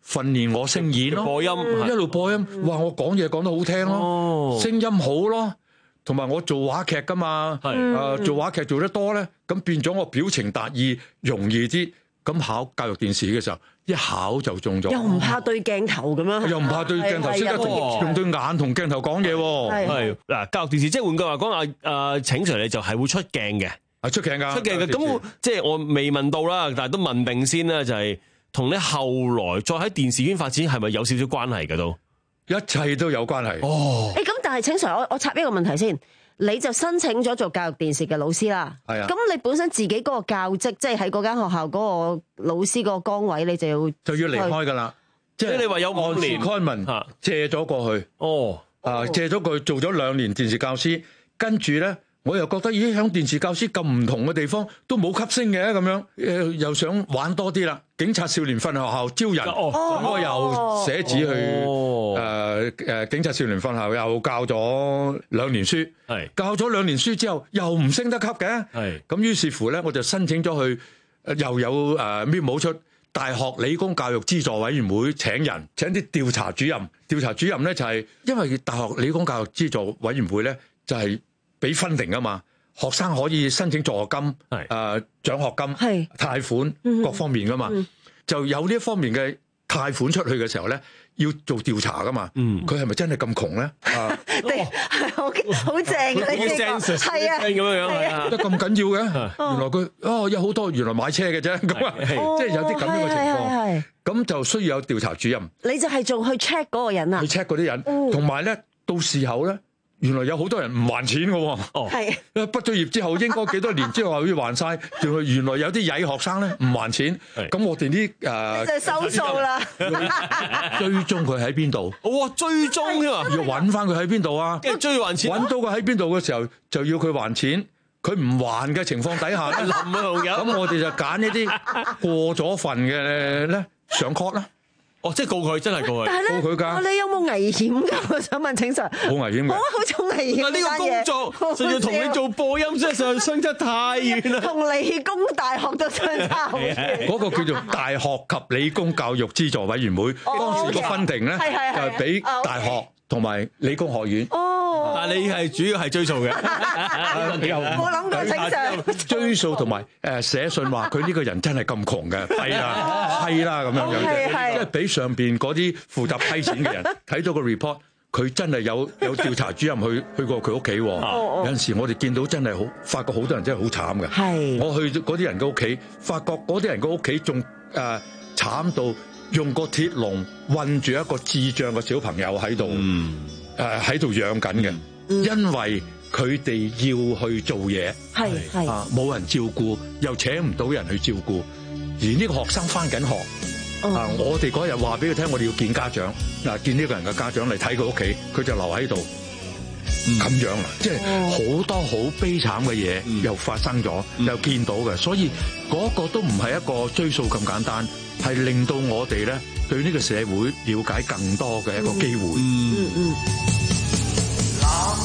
訓練我聲演咯， 播音一路播音，哇！我講嘢講得好聽咯，聲音好咯，同埋我做話劇噶嘛，誒做話劇做得多咧，咁變咗我表情達意，容易啲。咁考教育電視嘅時候，一考就中咗。 又唔怕對鏡頭咁樣， 又唔怕對鏡頭，識得同用對眼同鏡頭講嘢喎。 係嗱，教育電視即係換句話講，阿阿請 Sir 你就係會出鏡嘅， 係出鏡㗎， 出鏡嘅。咁即係我未問到啦，但係都問定先啦，就係同你後來再喺電視圈發展係咪有少少關係嘅都？ 一切都有關係。 哦， 誒咁，但係請 Sir，我我插一個問題先。你就申請咗做教育電視嘅老師啦，係啊。咁你本身自己嗰個教職，即係喺嗰間學校嗰個老師嗰個崗位，你就要就要離開㗎啦。即係你話有五年開文借咗過去，哦，啊借咗過去做咗兩年電視教師，跟住咧我又覺得咦，響電視教師咁唔同嘅地方都冇級升嘅咁樣，誒又想玩多啲啦。警察少年訓學校招人，我又寫紙去誒誒警察少年訓校又教咗兩年書，係教咗兩年書之後又唔升得級嘅，係咁於是乎咧我就申請咗去，又有誒咩冇出大學理工教育資助委員會請人，請啲調查主任，調查主任咧就係因為大學理工教育資助委員會咧就係俾分定啊嘛。學生可以申請助學金、誒、呃、獎學金、貸款各方面噶嘛，嗯、就有呢一方面嘅貸款出去嘅時候咧，要做調查噶嘛。佢係咪真係咁窮咧？啊， 係好好正嘅呢個，係啊， 咁樣樣， 得咁緊要嘅。原來佢哦有好多原來買車嘅啫，咁啊，即係有啲咁樣嘅情況。咁就需要有調查主任。 你就係做去 check 嗰個人啊？ 去 check 嗰啲人，同埋咧到時候咧。原來有好多人唔還錢嘅喎，哦，係畢咗業之後應該幾多年之後要還晒，仲係原來有啲曳學生咧唔還錢，咁我哋啲誒就收數啦， 追蹤佢喺邊度？ 哇，追蹤添啊！ 要揾翻佢喺邊度啊？ 跟住追還錢， 揾到佢喺邊度嘅時候就要佢還錢，佢唔還嘅情況底下咧，咁我哋就揀一啲過咗份嘅咧上 court 啦。 哦，即係告佢，真係告佢， 告佢㗎。 你有冇危險㗎？我想問請 Sir。 好危險㗎。 好啊，好重危險。 呢個工作仲要同你做播音，真係上相差太遠啦。 同理工大學都相差好遠。 嗰個叫做大學及理工教育資助委員會，當時個分定咧就係俾大學同埋理工學院。 哦， 但係你係主要係追數嘅。 我諗過請 Sir。 追數同埋誒寫信話佢呢個人真係咁窮嘅，係啦係啦咁樣樣嘅，即係俾上邊嗰啲負責批錢嘅人睇到個 report，佢真係有有調查主任去去過佢屋企。有陣時我哋見到真係好，發覺好多人真係好慘嘅。係我去嗰啲人嘅屋企，發覺嗰啲人嘅屋企仲誒慘到用個鐵籠韞住一個智障嘅小朋友喺度，誒喺度養緊嘅，因為佢哋要去做嘢，係係啊冇人照顧，又請唔到人去照顧，而呢個學生返緊學。啊！我哋嗰日話俾佢聽，我哋要見家長，嗱見呢個人嘅家長嚟睇佢屋企，佢就留喺度，咁樣啦，即係好多好悲慘嘅嘢又發生咗，又見到嘅，所以嗰個都唔係一個追數咁簡單，係令到我哋咧對呢個社會了解更多嘅一個機會。嗯嗯。冷，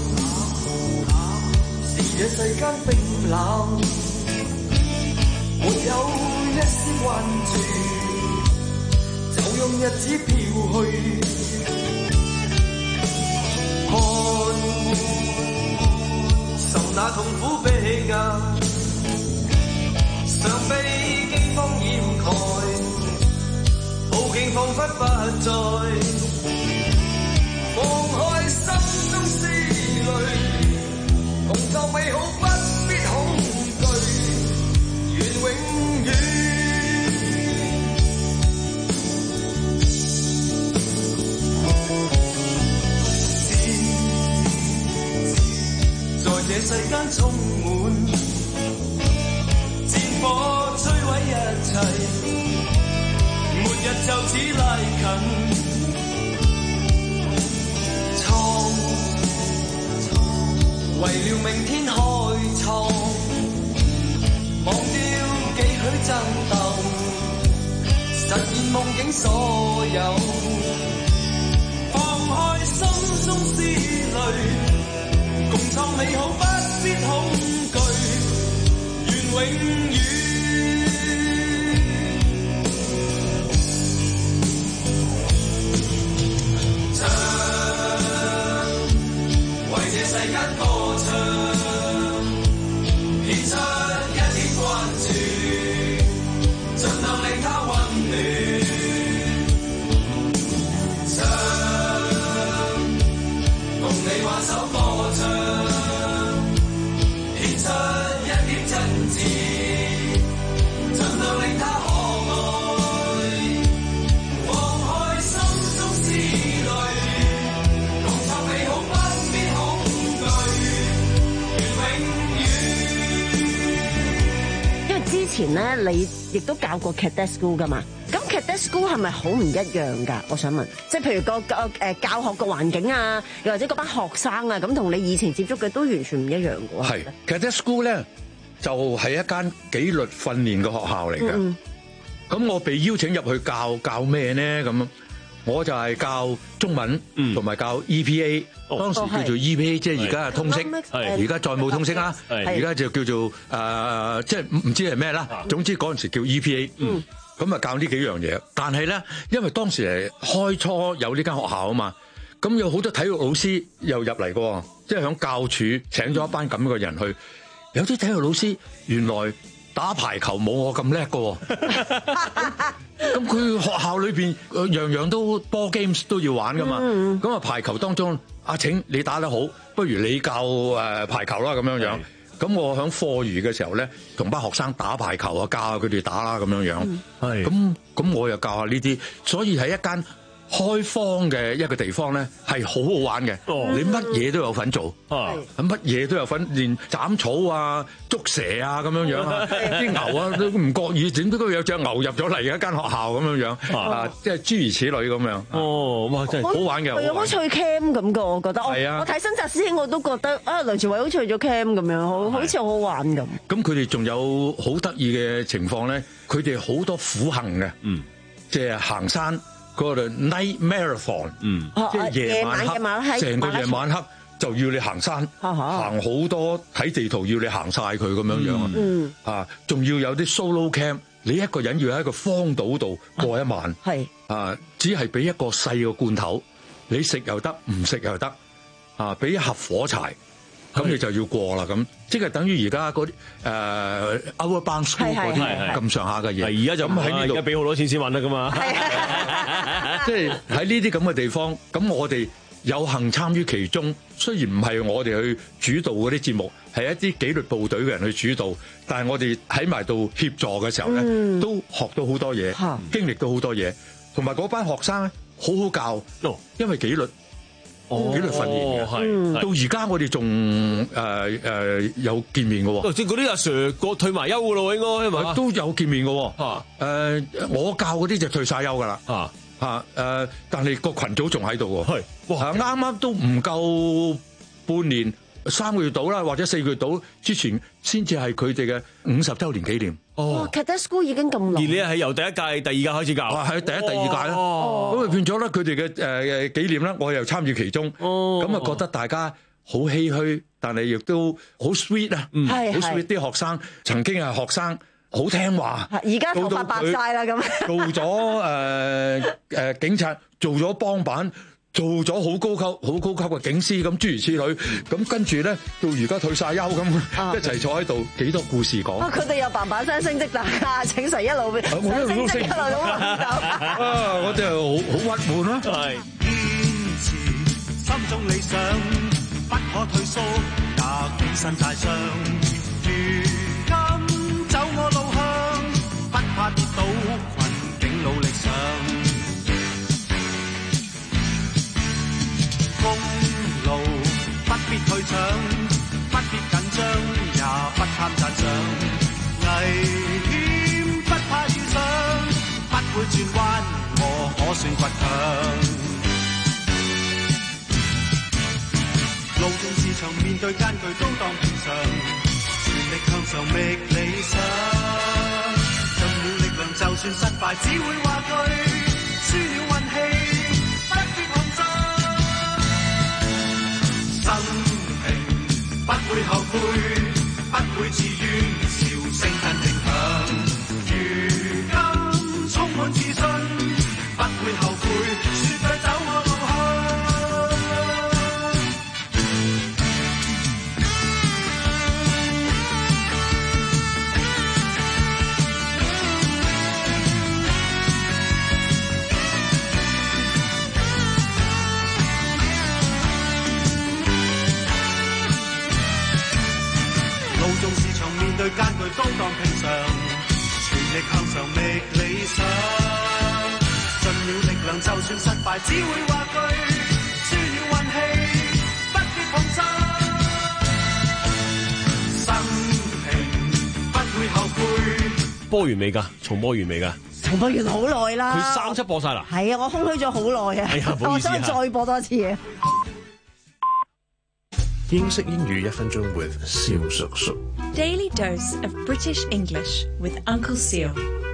是這世間冰冷，沒有一絲溫存。就用日子飄去，看受那痛苦悲哀，常被驚慌掩蓋，好景彷彿不再，放開心中思慮，共創美好不必恐懼，願永遠。這世間充滿戰火摧毀一切，末日就此拉近，創為了明天開創，忘掉幾許爭鬥，實現夢境所有，放開心中思慮。共創美好不必恐懼，願永遠。 咧，你亦都教過 cadet school 噶嘛？咁 cadet school 係咪好唔一樣㗎？我想問，即係譬如個個誒教學個環境啊，又或者嗰班學生啊，咁同你以前接觸嘅都完全唔一樣㗎喎。 係 cadet school 咧，就係一間紀律訓練嘅學校嚟嘅。咁、嗯、我被邀請入去教教咩咧？咁我就係教中文同埋教 E P A，、嗯、當時叫做 E P A，、哦、即係而家係通識，而家再冇通識啦。而家就叫做誒、呃，即係唔知係咩啦。總之嗰陣時叫 E P A。嗯咁啊教呢幾樣嘢，但係咧，因為當時係開初有呢間學校啊嘛，咁有好多體育老師又入嚟嘅，即係響教處請咗一班咁嘅人去。有啲體育老師原來打排球冇我咁叻嘅，咁佢學校裏邊樣樣都 ball games 都要玩噶嘛，咁啊排球當中，阿晴你打得好，不如你教誒排球啦咁樣樣。咁我喺課餘嘅時候咧，同班學生打排球啊，教下佢哋打啦咁樣樣。係咁咁，我又教下呢啲，所以係一間開荒嘅一個地方咧，係好好玩嘅。哦、你乜嘢都有份做，乜嘢都有份，連斬草啊、捉蛇啊咁樣樣啊，啲牛啊都唔覺意，點都有隻牛入咗嚟一間學校咁樣樣啊，即係諸如此類咁樣。哦，哇，真係好玩嘅， 係好似去 camp 咁嘅，我覺得。係啊，我睇新澤師兄我都覺得啊，梁朝偉好似去咗 camp 咁樣，好好似好好玩咁。 咁佢哋仲有好得意嘅情況咧，佢哋好多苦行嘅，嗯，即係行山。嗰個 night marathon，嗯，即係夜晚黑，成個夜晚黑就要你行山，行好多睇地圖要你行晒佢咁樣樣啊，嗯，啊，仲要有啲 solo camp，你一個人要喺一個荒島度過一晚，係啊，只係俾一個細嘅罐頭，你食又得，唔食又得，啊，俾一盒火柴。咁你就要過啦，咁即係等於而家嗰啲誒 Outbound School 嗰啲咁上下嘅嘢。而家就咁喺呢度，而家俾好多錢先玩得噶嘛。即係喺呢啲咁嘅地方，咁我哋有幸參與其中。雖然唔係我哋去主導嗰啲節目，係一啲紀律部隊嘅人去主導，但係我哋喺埋度協助嘅時候咧，嗯、都學到好多嘢，經歷到好多嘢，同埋嗰班學生咧好好教，因為紀律。哦，紀律訓練嘅，係到而家我哋仲誒誒有見面嘅喎。即係嗰啲阿 Sir 個退埋休嘅咯，應該係嘛？都有見面嘅喎。誒、呃，我教嗰啲就退晒休㗎啦。啊啊誒，但係個群組仲喺度喎。係，哇！啱啱都唔夠半年，三個月到啦，或者四個月到之前，先至係佢哋嘅五十週年紀念。 哦 cadet school 已經咁耐，而你係由第一屆、第二屆開始教， 係第一、第二屆啦。咁啊變咗咧，佢哋嘅誒紀念咧，我又參與其中。咁啊覺得大家好唏噓，但係亦都好 sweet 啊，好 sweet 啲學生曾經係學生，好聽話。 而家頭髮白曬啦咁。 做咗誒誒警察，做咗幫辦。做咗好高級、好高級嘅警司咁諸如此類，咁跟住咧到而家退晒休咁，一齊坐喺度，幾多故事講。 佢哋又嘭嘭聲升職大家，請神一路升職一路咁奮鬥。 啊！我哋好好鬱悶咯。係堅持心中理想，不可退縮，也孤身帶傷。如今走我路向，不怕跌倒，困境努力上。公路不必退搶，不必緊張，也不貪讚賞。危險不怕遇上，不會轉彎，我可算倔強。路縱是長，面對艱巨都當平常，全力向上覓理想。盡了力量，就算失敗，只會話句輸了運氣。生平不會後悔，不會自怨，笑聲跟定響。如今充滿自信，不會後悔，絕對走我路對艱巨都當平常，全力向上覓理想。盡了力量，就算失敗，只會話句輸了運氣，不必放心。生平不會後悔， 播完未㗎？重播完未㗎？ 重播完好耐啦。 佢三輯播晒啦。 係啊，我空虛咗好耐啊。 哎呀，唔好意思啊。 我想再播多次啊。 英式英語一分鐘 with 蕭叔叔。 Daily dose of British English with Uncle Seal。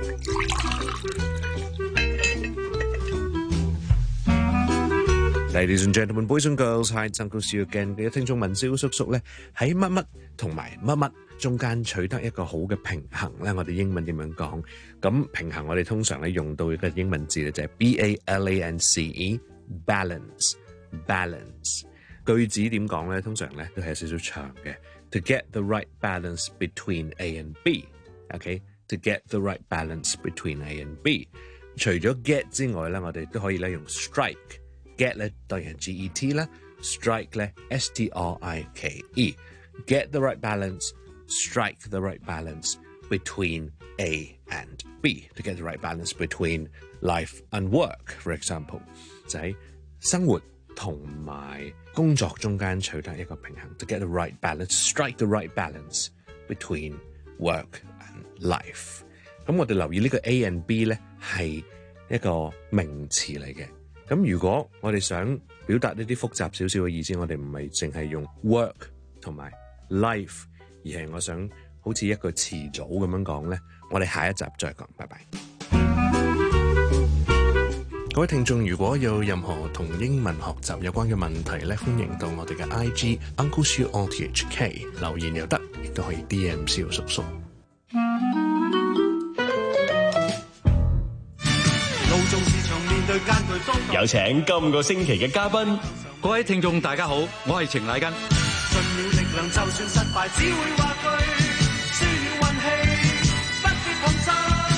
Ladies and gentlemen, boys and girls, hi, it's Uncle Seal again。嘅聽眾問蕭叔叔咧，喺乜乜同埋乜乜中間取得一個好嘅平衡咧，我哋英文點樣講？咁平衡我哋通常咧用到嘅英文字咧就係 B A L A N C E，balance balance。句子點講咧？通常咧都係有少少長嘅。To get the right balance between A and B，OK？To get the right balance between A and B。除咗 get 之外咧，我哋都可以咧用 strike。get 咧當然係 G E T 啦 ，strike 咧 S T R I K E。Get the right balance, strike the right balance between A and B. To get the right balance between life and work, for example， 就喺生活同埋工作中間取得一個平衡。To get the right balance, strike the right balance between work and life。咁我哋留意呢個 A and B 咧係一個名詞嚟嘅。咁如果我哋想表達呢啲複雜少少嘅意思，我哋唔係淨係用 work 同埋 life， 而係我想好似一個詞組咁樣講咧。我哋下一集再講，拜拜。各位聽眾，如果有任何同英文學習有關嘅問題咧，歡迎到我哋嘅 I G Uncle Siu O T H K 留言又得，亦都可以 D M 蕭叔叔。 有請今個星期嘅嘉賓， 各位聽眾大家好，我係程乃根。盡了力量，就算失敗，只會話句輸了運氣，不必痛心。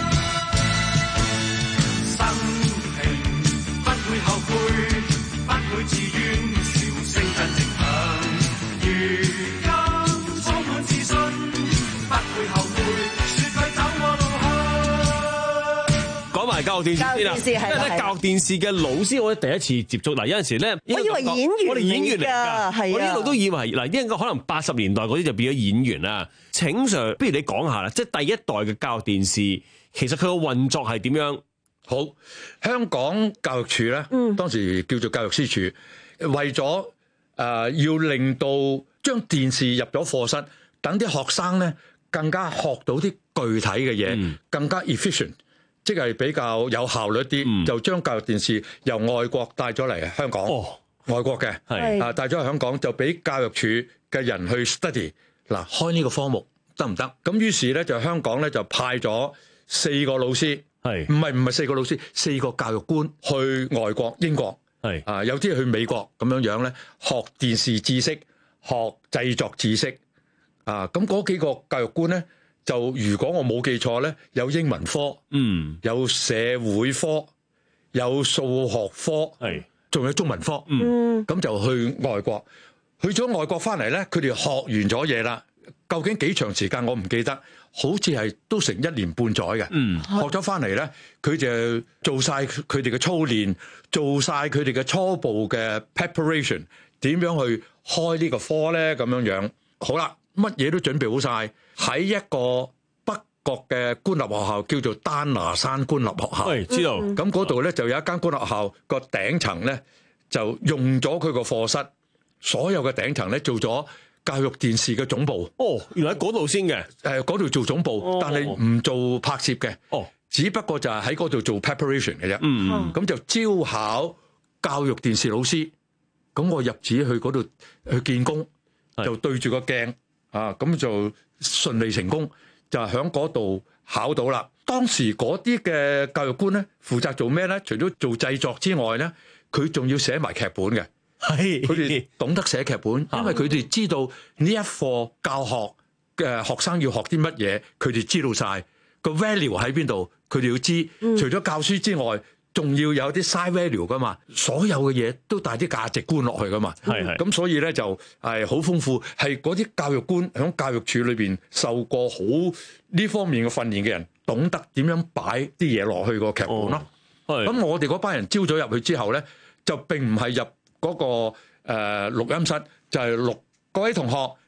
生平不會後悔，不會自怨，笑聲真正響。如今充滿自信，不會後悔，說佢走我路向。 講埋教育電視先啦，因為咧教育電視嘅老師，我第一次接觸嗱，有陣時咧， 我以為演員， 我哋演員嚟㗎， 係我一路都以為嗱，應該可能八十年代嗰啲就變咗演員啦。請 Sir，不如你講下啦，即係第一代嘅教育電視，其實佢個運作係點樣？ 好，香港教育處咧，嗯、當時叫做教育司署，為咗誒、呃、要令到將電視入咗課室，等啲學生咧更加學到啲具體嘅嘢，嗯、更加 efficient。即係比較有效率啲，嗯、就將教育電視由外國帶咗嚟香港，哦、外國嘅啊帶咗嚟香港，就俾教育處嘅人去 study 嗱，開呢個科目得唔得？咁於是咧就香港咧就派咗四個老師，係唔係唔係四個老師，四個教育官去外國英國，係啊有啲去美國咁樣樣咧學電視知識、學製作知識啊，咁嗰幾個教育官咧。就如果我冇記錯咧，有英文科，嗯，有社會科，有數學科，係，仲有中文科，嗯，咁就去外國，去咗外國翻嚟咧，佢哋學完咗嘢啦。究竟幾長時間我唔記得，好似係都成一年半載嘅，嗯，學咗翻嚟咧，佢就做晒佢哋嘅操練，做晒佢哋嘅初步嘅 preparation， 點樣去開呢個科咧？咁樣樣，好啦，乜嘢都準備好晒。喺一個北角嘅官立學校叫做丹拿山官立學校，係知道。咁嗰度咧就有一間官立學校，個頂層咧就用咗佢個課室，所有嘅頂層咧做咗教育電視嘅總部。 哦，原來喺嗰度先嘅， 誒嗰度做總部，哦、但係唔做拍攝嘅。哦，只不過就係喺嗰度做 preparation 嘅啫。嗯，咁就招考教育電視老師。咁我入紙去嗰度去見工，就對住個鏡啊，咁就。順利成功就係喺嗰度考到啦。當時嗰啲嘅教育官咧，負責做咩咧？除咗做製作之外咧，佢仲要寫埋劇本嘅。係佢哋懂得寫劇本，因為佢哋知道呢一課教學嘅學生要學啲乜嘢，佢哋知道晒個 value 喺邊度，佢哋要知。嗯、除咗教書之外，仲要有啲 side value 噶嘛，所有嘅嘢都帶啲價值觀落去噶嘛。係係咁，所以咧就係好豐富，係嗰啲教育官喺教育處裏邊受過好呢方面嘅訓練嘅人，懂得點樣擺啲嘢落去個劇本咯。係咁，我哋嗰班人招咗入去之後咧，就並唔係入嗰個誒錄音室，就係錄各位同學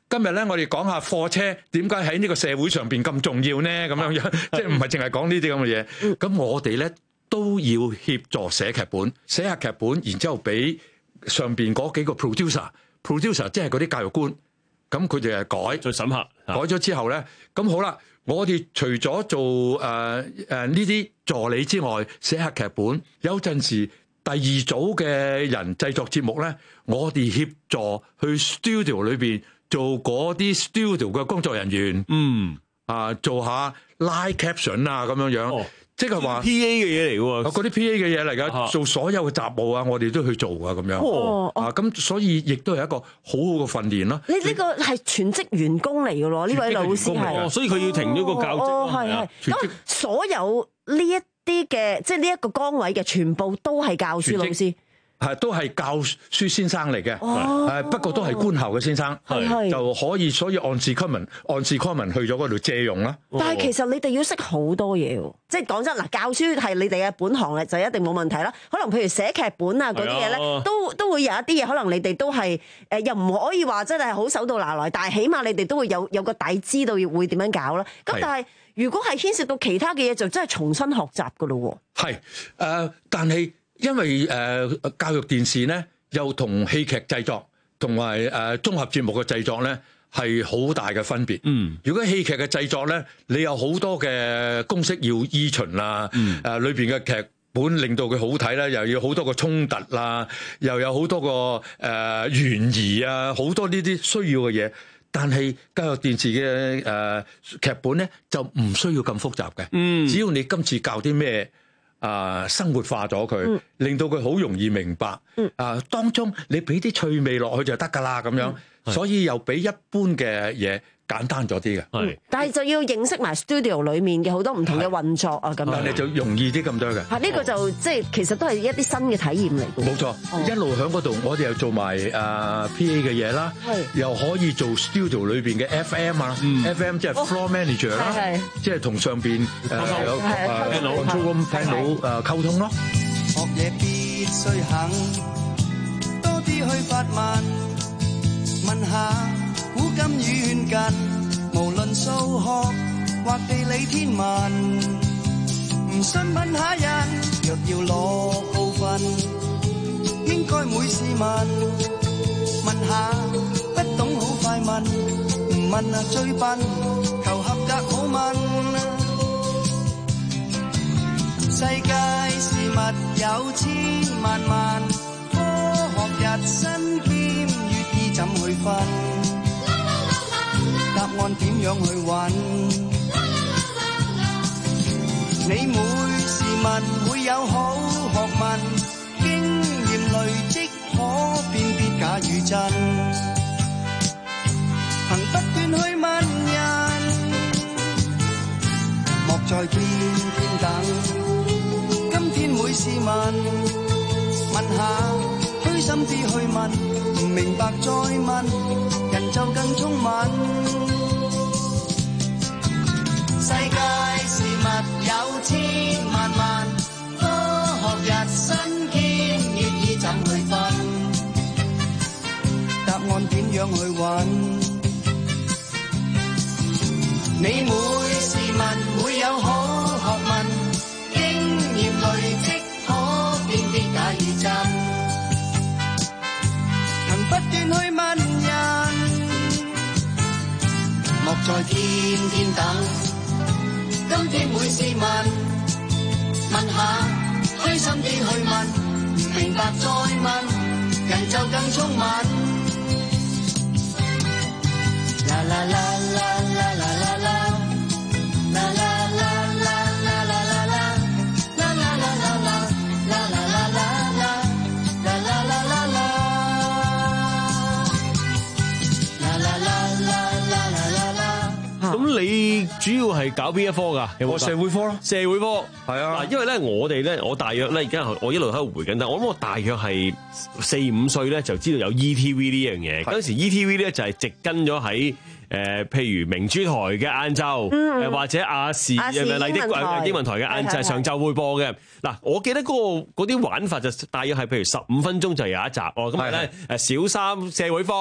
今日咧，我哋講下貨車點解喺呢個社會上邊咁重要呢？咁樣樣，即係唔係淨係講呢啲咁嘅嘢。咁我哋咧都要協助寫劇本，寫下劇本，然之後俾上邊嗰幾個 producer，producer 即係嗰啲教育官，咁佢哋係改， 再審核， 改咗之後咧，咁好啦，我哋除咗做誒誒呢啲助理之外，寫下劇本，有陣時第二組嘅人製作節目咧，我哋協助去 studio 裏邊。做嗰啲 studio 嘅工作人員， 嗯啊，做下 live caption 啊咁樣樣，哦、即係話 P A 嘅嘢嚟喎， 嗰啲 P A 嘅嘢嚟㗎，啊、做所有嘅雜務啊，我哋都去做啊咁樣，哦、啊咁所以亦都係一個好好嘅訓練咯。 你呢個係全職員工嚟㗎咯，呢位老師係， 所以佢要停咗個教職。 哦，係係。咁所有呢一啲嘅，即係呢一個崗位嘅，全部都係教書老師。 係都係教書先生嚟嘅，誒不過都係官校嘅先生，就可以所以按時 common 按時 common 去咗嗰度借用啦。 但係其實你哋要識好多嘢喎，即係講真嗱，教書係你哋嘅本行咧，就一定冇問題啦。可能譬如寫劇本啊嗰啲嘢咧，都都會有一啲嘢，可能你哋都係誒又唔可以話真係好手到拿來，但係起碼你哋都會有有個底，知道要會點樣搞啦。咁但係如果係牽涉到其他嘅嘢，就真係重新學習噶咯喎。 係誒，但係。因為誒、呃、教育電視咧，又同戲劇製作同埋誒綜合節目嘅製作咧係好大嘅分別。嗯，如果戲劇嘅製作咧，你有好多嘅公式要依循啦，誒、嗯、裏邊嘅劇本令到佢好睇啦，又要好多個衝突啦，又有好多個誒、呃、懸疑啊，好多呢啲需要嘅嘢。但係教育電視嘅誒、呃、劇本咧就唔需要咁複雜嘅。嗯，只要你今次教啲咩。啊，生活化咗佢，嗯、令到佢好容易明白。嗯、啊，當中你俾啲趣味落去就得㗎啦，咁樣，嗯、所以又比一般嘅嘢簡單咗啲嘅。 嗯、但係就要認識埋 studio 裡面嘅好多唔同嘅運作啊，咁樣。 但係就容易啲咁多嘅。 嚇，呢個就即係其實都係一啲新嘅體驗嚟嘅。 冇錯，哦、一路喺嗰度，我哋又做埋啊 P A 嘅嘢啦，又可以做 studio 裏邊嘅 F M 啊、嗯、，F M 即係 floor manager 啦，哦、即係同上邊誒有誒 control room panel 誒溝通咯。 學嘢必須肯多啲去發問，問下古今遠近，無論數學或地理天文，唔信問下人，若要攞高分，應該每事問，問下不懂好快問，唔問啊最笨，求合格好問。世界事物有千萬萬，科學日新兼粵意怎去分？答案點樣去揾？你每事物會有好學問，經驗累積可辨別假與真，憑不斷去問人，莫再天天等。今天每事問，問下虛心啲去問，唔明白再問，人就更聰敏。世界事物有千萬萬，科學日新兼粵意怎去分？答案點樣去揾？你每事問會有好學問，累積可辨別假與真，憑不斷去問人，莫再天天等。今天每事問，問下虛心啲去問，唔明白再問，人就更聰敏。啦啦啦啦啦啦啦啦，啦啦。 咁你主要係搞邊一科㗎？有冇？ 我社會科咯， 社會科係啊。 嗱，因為咧我哋咧，我大約咧而家我一路喺度回緊，但我諗我大約係四五歲咧就知道有 E T V 呢樣嘢。嗰陣時 E T V 咧就係直跟咗喺誒，譬如明珠台嘅晏晝，誒或者亞視誒咪麗的英文台嘅晏晝上晝會播嘅。嗱，我記得嗰個嗰啲玩法就大約係譬如十五分鐘就有一集哦。咁咧誒小三社會科。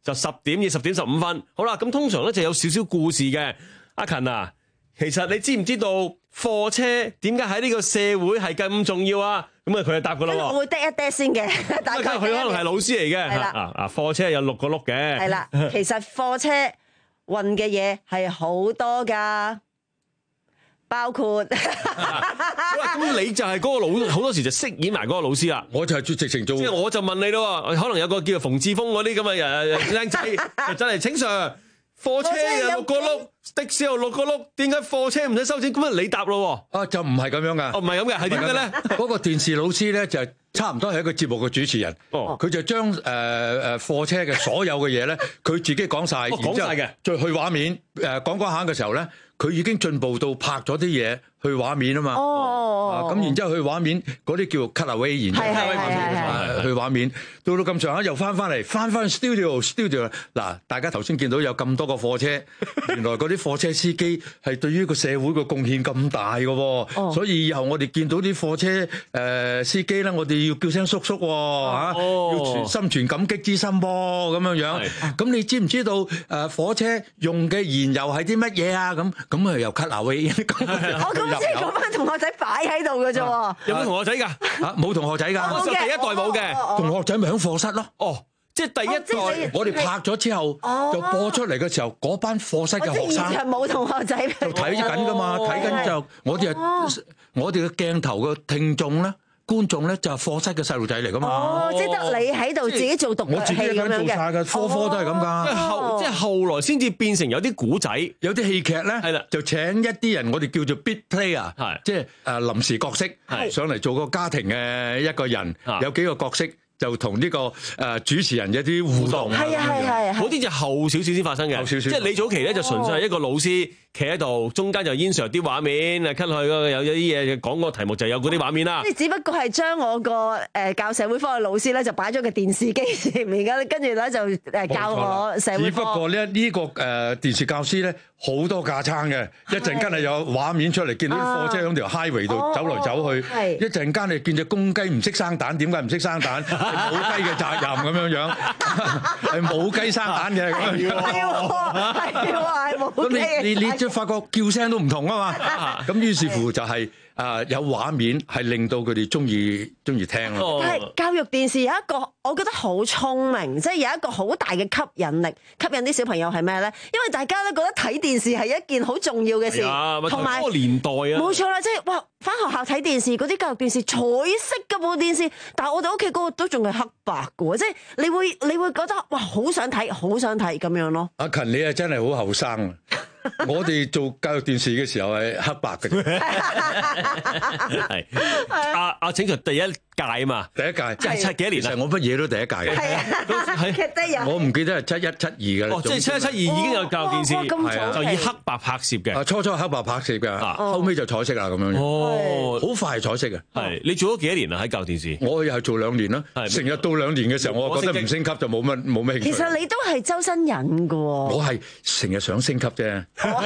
就十點至十點十五分。好啦，咁通常咧就有少少故事嘅。阿勤啊，其實你知唔知道貨車點解喺呢個社會係咁重要啊？咁啊，佢就答噶啦喎。 我會嗒一嗒先嘅，大概佢可能係老師嚟嘅。 係啦， 啊啊，貨車有六個轆嘅。 係啦，其實貨車運嘅嘢係好多噶，包括咁你就係嗰個老，好多時就飾演埋嗰個老師啦。 我就係直情做， 即係我就問你咯，可能有個叫做馮志峰嗰啲咁嘅人靚仔，就真係請 Sir。貨車有六個轆，的士有六個轆，點解貨車唔使收錢？咁啊，你答咯喎。 啊，就唔係咁樣噶。 哦，唔係咁嘅，係點嘅咧？ 嗰個電視老師咧就係差唔多係一個節目嘅主持人。哦，佢就將誒誒貨車嘅所有嘅嘢咧，佢自己講晒， 講晒嘅， 再去畫面誒講講下嘅時候咧，佢已經進步到拍咗啲嘢去畫面啊嘛。哦，咁然之後去畫面嗰啲叫 cut away，然之後去畫面，到到咁上下又翻翻嚟，翻翻 studio studio 嗱，大家頭先見到有咁多個貨車，原來嗰啲貨車司機係對於個社會個貢獻咁大嘅喎，所以以後我哋見到啲貨車誒司機咧，我哋要叫聲叔叔喎嚇，要存心存感激之心噃咁樣樣。咁你知唔知道誒火車用嘅燃油係啲乜嘢啊？咁咁啊又 cut away。 我咁即係嗰班同學仔擺喺度嘅啫喎。 有冇同學仔㗎？嚇，冇同學仔㗎。我第一代冇嘅， 同學仔咪喺課室咯。 哦，即係第一代， 我哋拍咗之後就播出嚟嘅時候，嗰班課室嘅學生就冇同學仔就睇緊㗎嘛，睇緊就我哋係我哋嘅鏡頭嘅聽眾咧。觀眾咧就係課室嘅細路仔嚟噶嘛？ 哦，即係得你喺度自己做獨角戲咁樣嘅。 我自己做晒嘅，科科都係咁噶。 即係後，即係後來先至變成有啲古仔， 有啲戲劇咧， 係啦， 就請一啲人，我哋叫做 bit player，係即係誒臨時角色，係上嚟做個家庭嘅一個人，有幾個角色。就同呢個誒主持人一啲互動， 係啊係係， 嗰啲就後少少先發生嘅，即係你早期咧就純粹係一個老師企喺度，中間就 insert 啲畫面，啊 cut 去嗰有有啲嘢講個題目就有嗰啲畫面啦。 即係只不過係將我個誒教社會科嘅老師咧就擺咗個電視機前面，而家跟住咧就誒教我社會科。 只不過咧呢個誒電視教師咧好多架撐嘅，一陣間係有畫面出嚟，見到啲貨車喺條 highway 度走嚟走去，一陣間你見隻公雞唔識生蛋，點解唔識生蛋？冇雞嘅責任咁樣樣，係冇雞生蛋嘅咁樣樣。 係喎，係冇雞。 咁你你你即係發覺叫聲都唔同啊嘛。咁於是乎就係啊有畫面係令到佢哋中意中意聽咯。 但係教育電視有一個我覺得好聰明，即係有一個好大嘅吸引力，吸引啲小朋友係咩咧？因為大家都覺得睇電視係一件好重要嘅事，同埋嗰個年代啊， 冇錯啦，即係哇！返學校睇電視嗰啲教育電視彩色嘅部電視，但係我哋屋企嗰個都仲係黑白嘅喎，即係你會你會覺得哇好想睇，好想睇咁樣咯。 阿勤你啊真係好後生啊！我哋做教育電視嘅時候係黑白嘅。 係阿阿請就第一屆啊嘛， 第一屆即係七幾年啊？ 其實我乜嘢都第一屆嘅。 係啊， 我唔記得係七一七二嘅。 哦，即係七一七二已經有教育電視， 係啊， 就以黑白拍攝嘅。 啊，初初係黑白拍攝嘅，後尾就彩色啦咁樣。 哦， 好快彩色嘅。 係你做咗幾多年啊？喺教育電視， 我又係做兩年啦。成日到兩年嘅時候，我覺得唔升級就冇乜冇咩興趣。 其實你都係周身癮嘅喎。 我係成日想升級啫。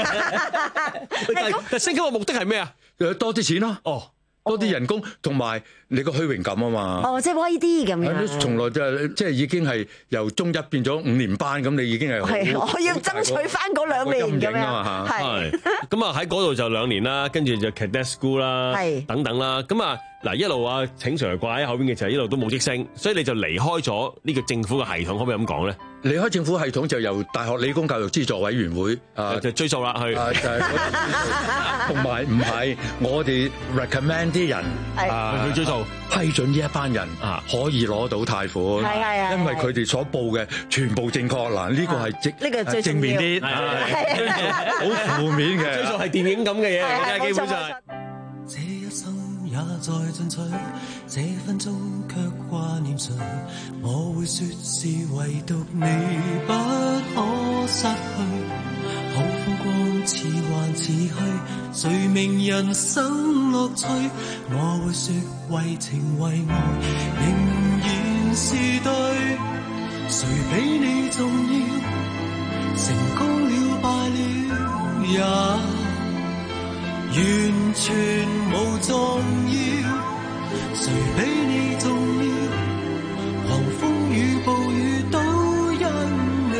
升級嘅目的係咩啊？ 多啲錢咯。 哦。 多啲人工同埋你個虛榮感啊嘛！ 哦，即係威啲咁樣。 從來就係即係已經係由中一變咗五年班，咁你已經係係我要爭取翻嗰兩年咁樣。 係咁啊，喺嗰度就兩年啦，跟住就 cadet school 啦，等等啦。咁啊嗱，一路啊請 Sir 掛喺後邊嘅就係一路都冇職升，所以你就離開咗呢個政府嘅系統，可唔可以咁講咧？ 離開政府系統就由大學理工教育資助委員會啊， 就追溯啦去。 啊，就係同埋唔係我哋 recommend 啲人啊去追溯批准呢一班人啊可以攞到貸款， 係係係， 因為佢哋所報嘅全部正確嗱，呢個係正呢個最正面啲，好負面嘅追溯係電影咁嘅嘢嚟嘅，基本上。 這一生也在進取，這分鐘卻掛念誰？我會說是唯獨你不可失去。好風光似幻似虛，誰明人生樂趣？我會說為情為愛仍然是對。誰比你重要？成功了敗了也完全無重要，誰比你重要？狂風與暴雨都因你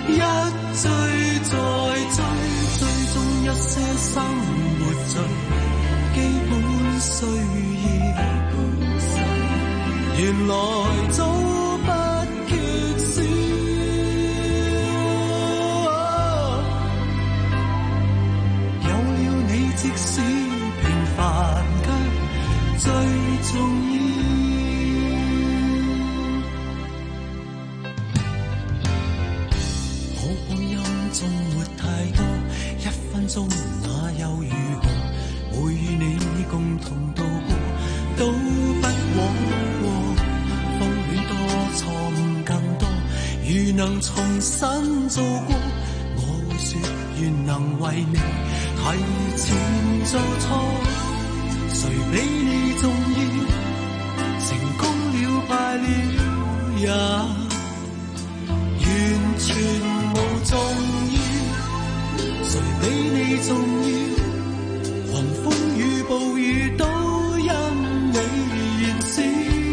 一追再追，追蹤一些生活最基本需要，原來早不缺少。有了你，即使平凡卻最重要。好光陰縱沒太多，一分鐘那又如何？會與你共同度過，都不枉過。風戀多，錯誤更多，如能重新做過，我會說願能為你提前做錯。誰比你重要？成功了敗了也完全無重要。誰比你重要？狂風與暴雨都因你燃燒。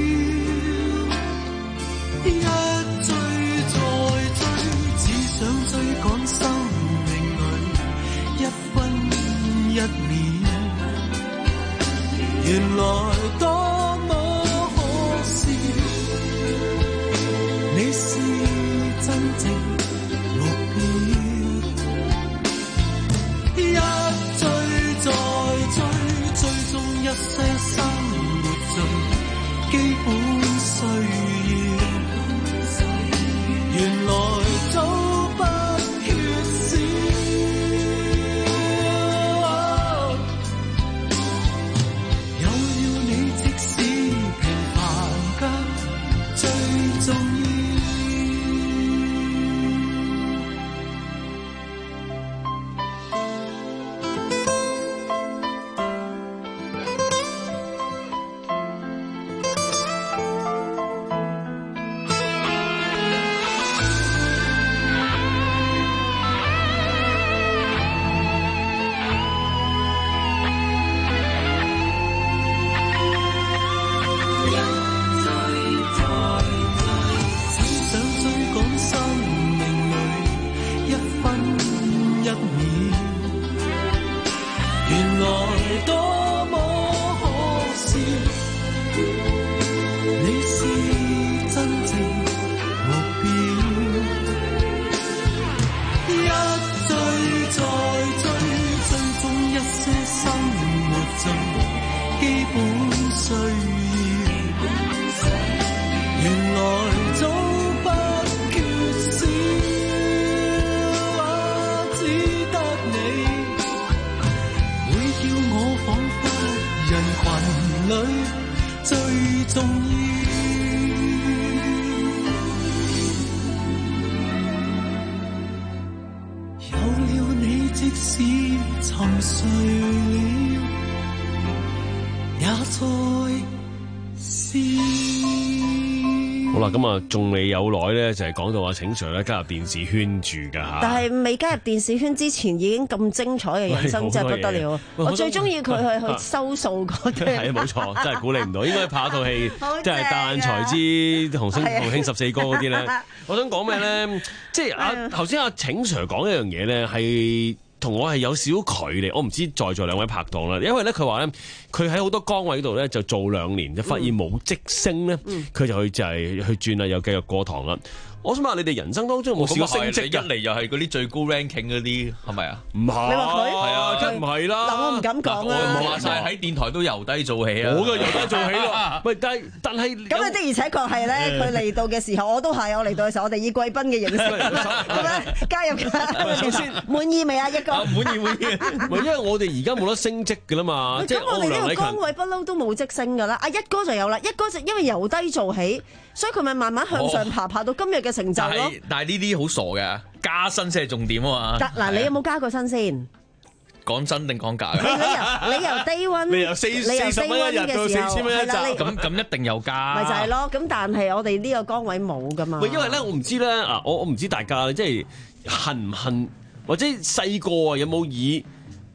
一追再追，只想追趕生命裏一分一秒。原來多麼可笑，你是真正目標。一追再追，追蹤一些生活最基本需要，原來早不缺少。 好啦，咁啊，仲未有耐咧，就係講到話請 Sir 咧加入電視圈住噶吓。 但係未加入電視圈之前，已經咁精彩嘅人生，真係不得了。我最中意佢去去收數嗰啲。 係啊，冇錯，真係估你唔到，應該拍一套戲，即係大眼才之紅星紅興十四哥嗰啲咧。我想講咩咧？即係阿頭先阿請 Sir 講一樣嘢咧，係同我係有少少距離。我唔知在座兩位拍檔啦，因為咧佢話咧，佢喺好多崗位度咧就做兩年，就發現冇職升咧，佢就去就係去轉啦，又繼續過堂啦。我想問下你哋人生當中有冇試過升職？ 一嚟又係嗰啲最高 ranking 嗰啲，係咪啊？ 唔係， 你話佢係啊，梗唔係啦。 嗱，我唔敢講啊。 我話晒喺電台都由低做起啊。 我嘅由低做起咯。喂，但係但係咁啊的而且確係咧，佢嚟到嘅時候，我都係我嚟到嘅時候，我哋以貴賓嘅形式咁樣加入㗎。首先滿意未啊？一個滿意滿意。唔係因為我哋而家冇得升職㗎啦嘛。 咁我哋呢個崗位不嬲都冇職升㗎啦。阿一哥就有啦，一哥就因為由低做起，所以佢咪慢慢向上爬，爬到今日嘅成就咯。 但係呢啲好傻嘅，加薪先係重點啊嘛。 得嗱，你有冇加過薪先？ 講真定講假？ 你由你由 day one， 你由四四十蚊一日到四千蚊一集， 咁咁一定有加。 咪就係咯，咁但係我哋呢個崗位冇噶嘛。 喂，因為咧，我唔知咧啊，我我唔知大家即係恨唔恨，或者細個啊有冇以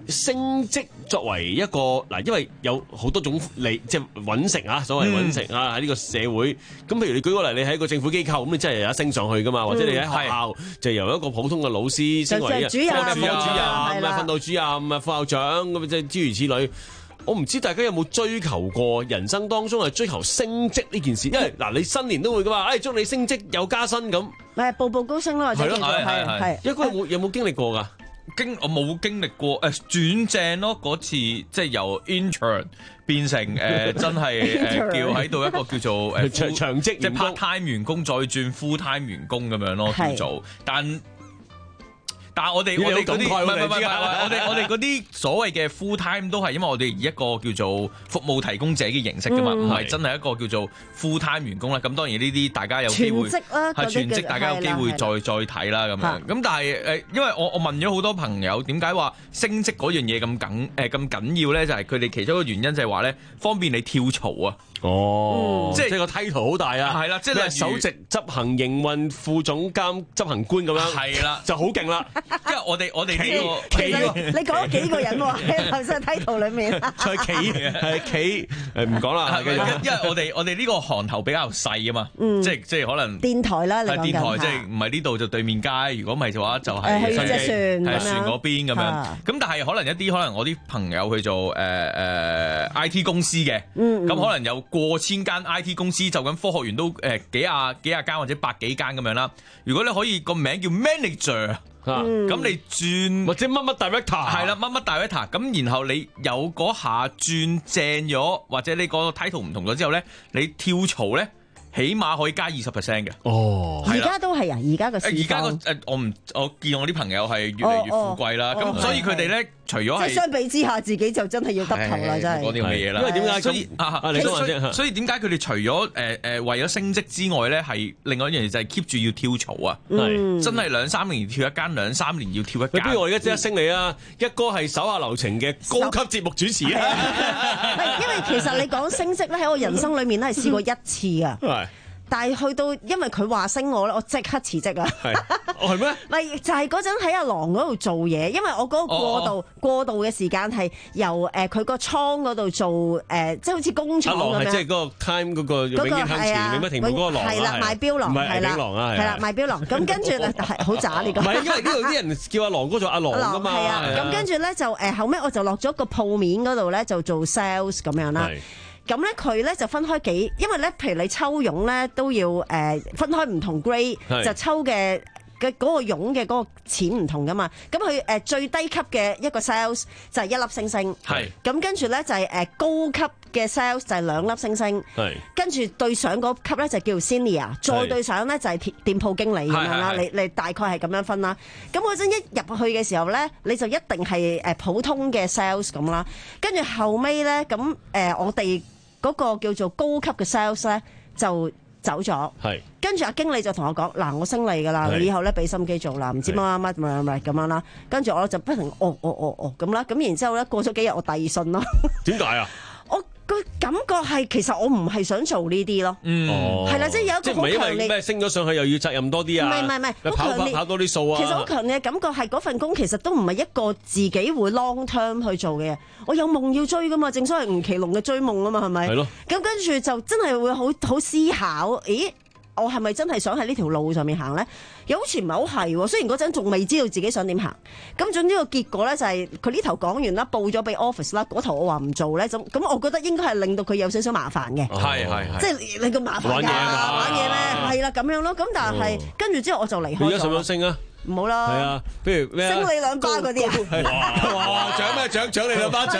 升職作為一個嗱，因為有好多種利，即係揾食啊，所謂揾食啊喺呢個社會。咁譬如你舉個例，你喺一個政府機構，咁你真係有一升上去噶嘛？或者你喺學校就由一個普通嘅老師升為主任、 課主任、訓導主任、副校長咁，即係諸如此類。我唔知大家有冇追求過人生當中係追求升職呢件事？因為嗱，你新年都會噶嘛，誒祝你升職有加薪咁， 誒步步高升咯，或者叫做係係。 一個有冇有冇經歷過㗎？ 經我冇經歷過誒轉正咯，嗰次即係由 intern 變成誒、呃、真係誒、呃、叫喺度一個叫做誒長長職即係 part time 員工再轉 full time 員工咁樣咯，叫做但。但係我哋我哋嗰啲唔係唔係唔係我哋我哋嗰啲所謂嘅 full time 都係因為我哋以一個叫做服務提供者嘅形式㗎嘛，唔係、嗯、真係一個叫做 full time 員工啦。咁當然呢啲大家有機會全職啦， 係全職，大家有機會再再睇啦咁樣。咁但係誒，因為我我問咗好多朋友點解話升職嗰樣嘢咁緊誒咁緊要咧，就係佢哋其中一個原因就係話咧方便你跳槽啊。 哦，即係即係個 title 好大啊！ 係啦，即係首席執行營運副總監執行官咁樣， 係啦， 就好勁啦。 因為我哋我哋呢個其實你講咗幾個人喎喺頭先 title 裏面， 再企係企誒唔講啦。 因為我哋我哋呢個行頭比較細啊嘛，即係即係可能電台啦，你講緊電台即係唔係呢度就對面街，如果唔係嘅話就係去隻船係船嗰邊咁樣。咁但係可能一啲可能我啲朋友去做誒誒 I T 公司嘅，咁可能有過千間 I T 公司，就咁科學園都誒幾廿幾廿間或者百幾間咁樣啦。如果你可以個名叫 manager，咁、嗯、你轉或者乜乜 director， 係啦，乜乜 director，咁然後你有嗰下轉正咗，或者你個 title 唔同咗之後咧，你跳槽咧，起碼可以加二十 percent 嘅。 哦， 而家都係啊，而家個而家個誒，我唔我見我啲朋友係越嚟越富貴啦，咁、哦哦、所以佢哋咧。除咗係， 即係相比之下，自己就真係要得頭啦，真係。 嗰啲咁嘅嘢啦。 因為點解？ 所以啊， 你講下先。 所以點解佢哋除咗誒誒為咗升職之外咧，係另外一樣嘢就係 keep 住要跳槽啊！係真係兩三年跳一間，兩三年要跳一間。 不如我而家即刻升你啊！一哥係手下留情嘅高級節目主持啊！ 因為其實你講升職咧，喺我人生裡面咧係試過一次啊。係。但係去到，因為佢話升我咧，我即刻辭職啊！ 係，哦係咩？ 咪就係嗰陣喺阿郎嗰度做嘢，因為我嗰個過渡、哦、過渡嘅時間係由誒佢個倉嗰度做誒、呃，即係好似工廠咁樣。阿郎係即係嗰個 time 嗰個永遠向前，永不停步嗰個郎係啦，賣標郎係啦，係啦，賣標郎。咁跟住咧係好渣呢個。唔係， 因為呢度啲人叫阿郎哥做阿郎㗎嘛。 係啊，咁跟住咧就誒後尾我就落咗個鋪面嗰度咧就做 sales 咁樣啦。咁咧佢咧就分開幾，因為咧譬如你抽傭咧都要誒、呃、分開唔同 grade，就抽嘅嘅嗰個傭嘅嗰個錢唔同噶嘛。咁佢誒最低級嘅一個 sales 就係一粒星星，係咁跟住咧就係誒高級嘅 sales 就係兩粒星星，係跟住對上嗰級咧就叫 senior， 再對上咧就係店鋪經理咁樣啦。你你大概係咁樣分啦。咁嗰陣一入去嘅時候咧，你就一定係誒普通嘅 sales 咁啦。跟住後尾咧咁誒我哋嗰個叫做高級嘅 sales 咧就走咗，跟住阿經理就同我講：嗱，我升你㗎啦，你以後咧俾心機做啦，唔知乜乜乜乜乜咁樣啦。跟住我就不停哦哦哦哦咁啦。咁然之後咧過咗幾日我遞信咯。點解啊？我個感覺係其實我唔係想做呢啲咯，嗯，係啦，即係有一個好強烈咩升咗上去又要責任多啲啊？ 唔係唔係唔係， 跑跑跑多啲數啊！ 其實好強烈嘅感覺係嗰份工其實都唔係一個自己會 long term 去做嘅嘢。我有夢要追噶嘛，正所謂吳奇隆嘅追夢啊嘛，係咪？係咯。咁跟住就真係會好好思考，咦？我係咪真係想喺呢條路上面行咧？又好似唔係好係喎。雖然嗰陣仲未知道自己想點行，咁總之個結果咧就係佢呢頭講完啦，報咗俾 office 啦，嗰頭我話唔做咧，咁咁我覺得應該係令到佢有少少麻煩嘅。係係係，即係你咁麻煩玩嘢嘛？玩嘢咩？係啦咁樣咯。咁但係跟住之後我就離開咗。而家想唔想升啊？唔好啦。係啊，譬如咩？升你兩巴嗰啲啊！ 哇！獎咩獎？獎你兩巴獎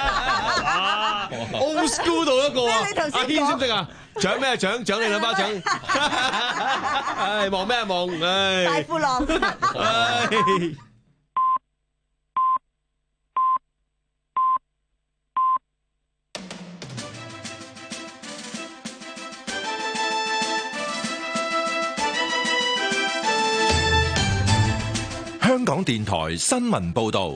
！Old school 到一個啊！阿軒識唔識啊？獎咩獎？獎你兩巴獎！唉，望咩望？唉， 大富浪！唉， 香港電台新聞報導。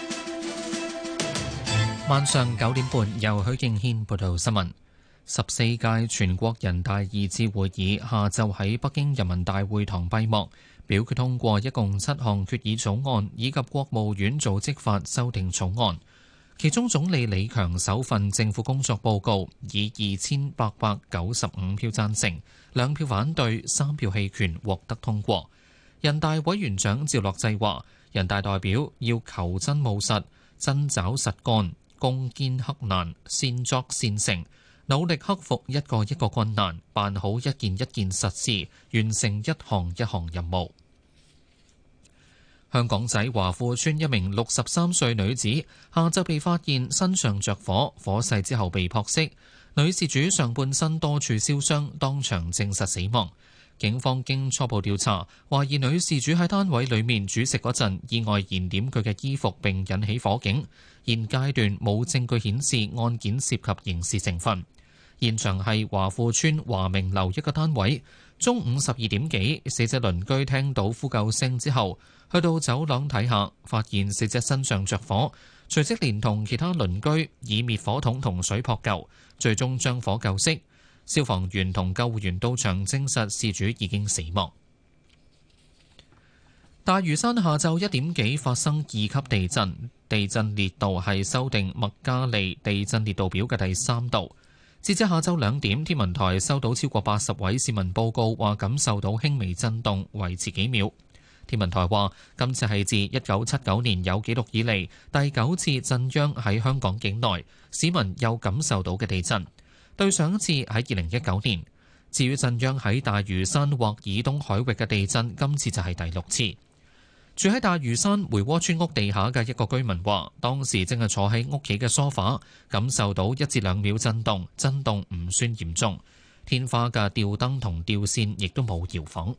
晚上九點半，由許敬軒報道新聞。十四屆全國人大二次會議下晝喺北京人民大會堂閉幕， 表決通過一共七項決議草案以及國務院組織法修訂草案。其中總理李強首份政府工作報告以二千八百九十五票贊成、兩票反對、三票棄權獲得通過。人大委員長趙樂際話：人大代表要求真務實、真找實幹、攻堅克難、善作善成，努力克服一個一個困難，辦好一件一件實事，完成一項一項任務。香港仔華富邨一名六十三歲女子下晝被發現身上着火，火勢之後被撲熄。女事主上半身多處燒傷，當場證實死亡。警方經初步調查，懷疑女事主喺單位裡面煮食嗰陣意外燃點佢嘅衣服並引起火警。現階段冇證據顯示案件涉及刑事成分。現場係華富邨華明樓一個單位。中午十二點幾，死者鄰居聽到呼救聲之後，去到走廊睇下，發現死者身上着火，隨即連同其他鄰居以滅火筒同水撲救，最終將火救熄。消防員同救護員到場證實事主已經死亡。大嶼山下晝一點幾發生二級地震，地震烈度係修訂麥加利地震烈度表嘅第三度。截至下晝兩點，天文台收到超過八十位市民報告，話感受到輕微震動，維持幾秒。天文台話，今次係自一九七九年有記錄以嚟第九次震央喺香港境內，市民有感受到嘅地震。對上一次喺二零一九年。至於震央喺大嶼山或以東海域嘅地震，今次就係第六次。住喺大嶼山梅窩村屋地下嘅一個居民話，當時正係坐喺屋企嘅梳化，感受到一至兩秒震動，震動唔算嚴重。天花嘅吊燈同吊線亦都冇搖晃。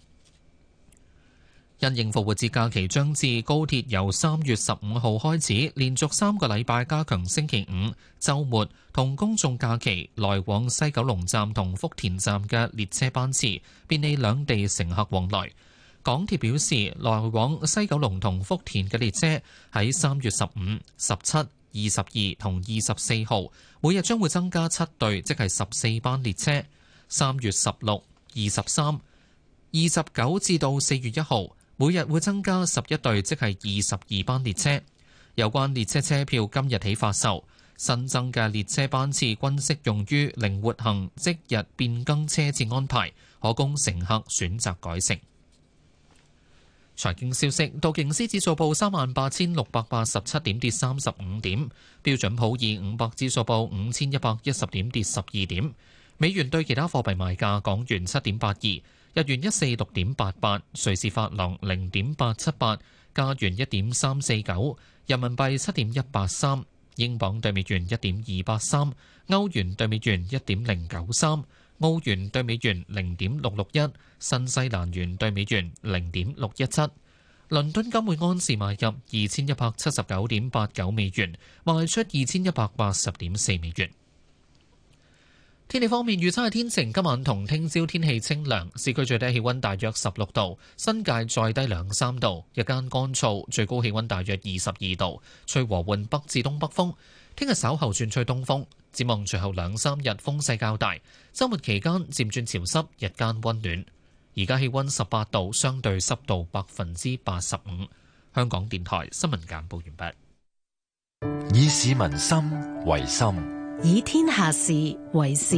因應復活節假期將至，高鐵由三月十五號開始，連續三個禮拜加強星期五、週末同公眾假期來往西九龍站同福田站嘅列車班次，便利兩地乘客往來。港鐵表示，來往西九龍同福田嘅列車喺三月十五、十七、二十二同二十四號，每日將會增加七對，即係十四班列車。三月十六、二十三、二十九至到四月一號，每日會增加十一對，即係二十二班列車。有關列車車票今日起發售，新增嘅列車班次均適用於靈活行即日變更車次安排，可供乘客選擇改乘。財經消息，道瓊斯指數報三萬八千六百八十七點，跌三十五點；標準普爾五百指數報五千一百一十點，跌十二點。美元對其他貨幣賣價：港元七點八二，日元一四六點八八，瑞士法郎零點八七八，加元一點三四九，人民幣七點一八三，英鎊對美元一點二八三，歐元對美元一點零九三。澳元對美元零點六六一，新西蘭元對美元零點六一七。倫敦金每安士買入二千一百七十九點八九美元，賣出二千一百八十點四美元。天氣方面，預測係天晴，今晚同聽朝天氣清涼，市區最低氣溫大約十六度，新界再低兩三度，日間乾燥，最高氣溫大約二十二度，吹和緩北至東北風。聽日稍後轉吹東風，展望隨後兩三日風勢較大，週末期間漸轉潮濕，日間溫暖。而家氣溫十八度，相對濕度百分之八十五。香港電台新聞簡報完畢。以市民心為心， 以天下事為事。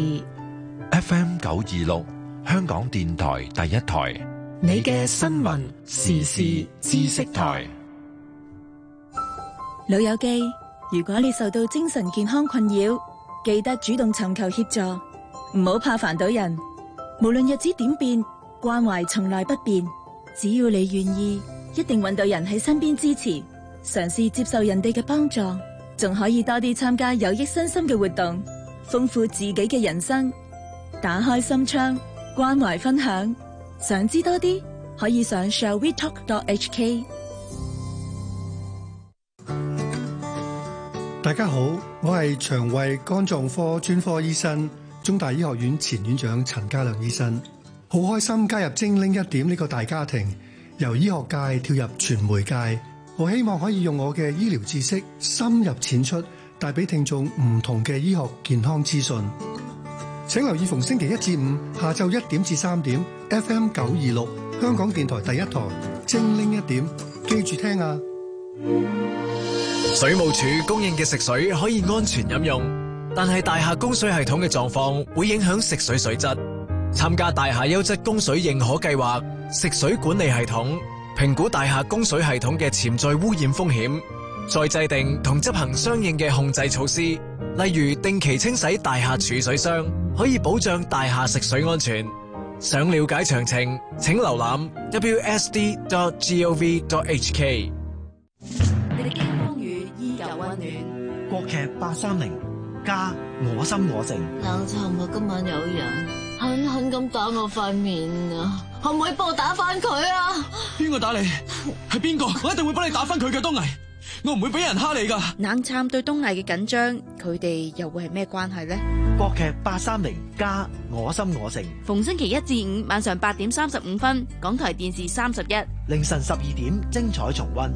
F M 九二六，香港電台第一台， 你嘅新聞時事知識台。 老友記，如果你受到精神健康困擾，記得主動尋求協助，唔好怕煩到人。無論日子點變，關懷從來不變。只要你願意，一定搵到人喺身邊支持。嘗試接受人哋嘅幫助，仲可以多啲參加有益身心嘅活動，豐富自己嘅人生。打開心窗，關懷分享。想知多啲，可以上 shall we talk dot h k。 大家好，我係腸胃肝臟科專科醫生，中大醫學院前院長陳家亮醫生。好開心加入精靈一點呢個大家庭，由醫學界跳入傳媒界。我希望可以用我嘅醫療知識深入淺出，帶俾聽眾唔同嘅醫學健康資訊。請留意逢星期一至五下晝一點至三點 F M 九二六香港電台第一台，精靈一點，記住聽啊！ 水務署供應嘅食水可以安全飲用，但係大廈供水系統嘅狀況會影響食水水質。參加大廈優質供水認可計劃，食水管理系統評估大廈供水系統嘅潛在污染風險，再制定同執行相應嘅控制措施，例如定期清洗大廈儲水箱，可以保障大廈食水安全。想了解詳情，請瀏覽 w s d dot gov dot h k。 歷經風雨依舊溫暖。 國劇八三零加我心我性。 冷杉啊，今晚有人狠狠咁打我塊面啊！可唔可以幫我打翻佢啊？ 邊個打你？係邊個？我一定會幫你打翻佢嘅，東毅。我唔會俾人蝦你噶。 冷杉對東毅嘅緊張，佢哋又會係咩關係呢？ 國劇八三零加我心我性， 逢星期一至五晚上八點三十五分，港台電視三十一， 凌晨十二點精彩重溫。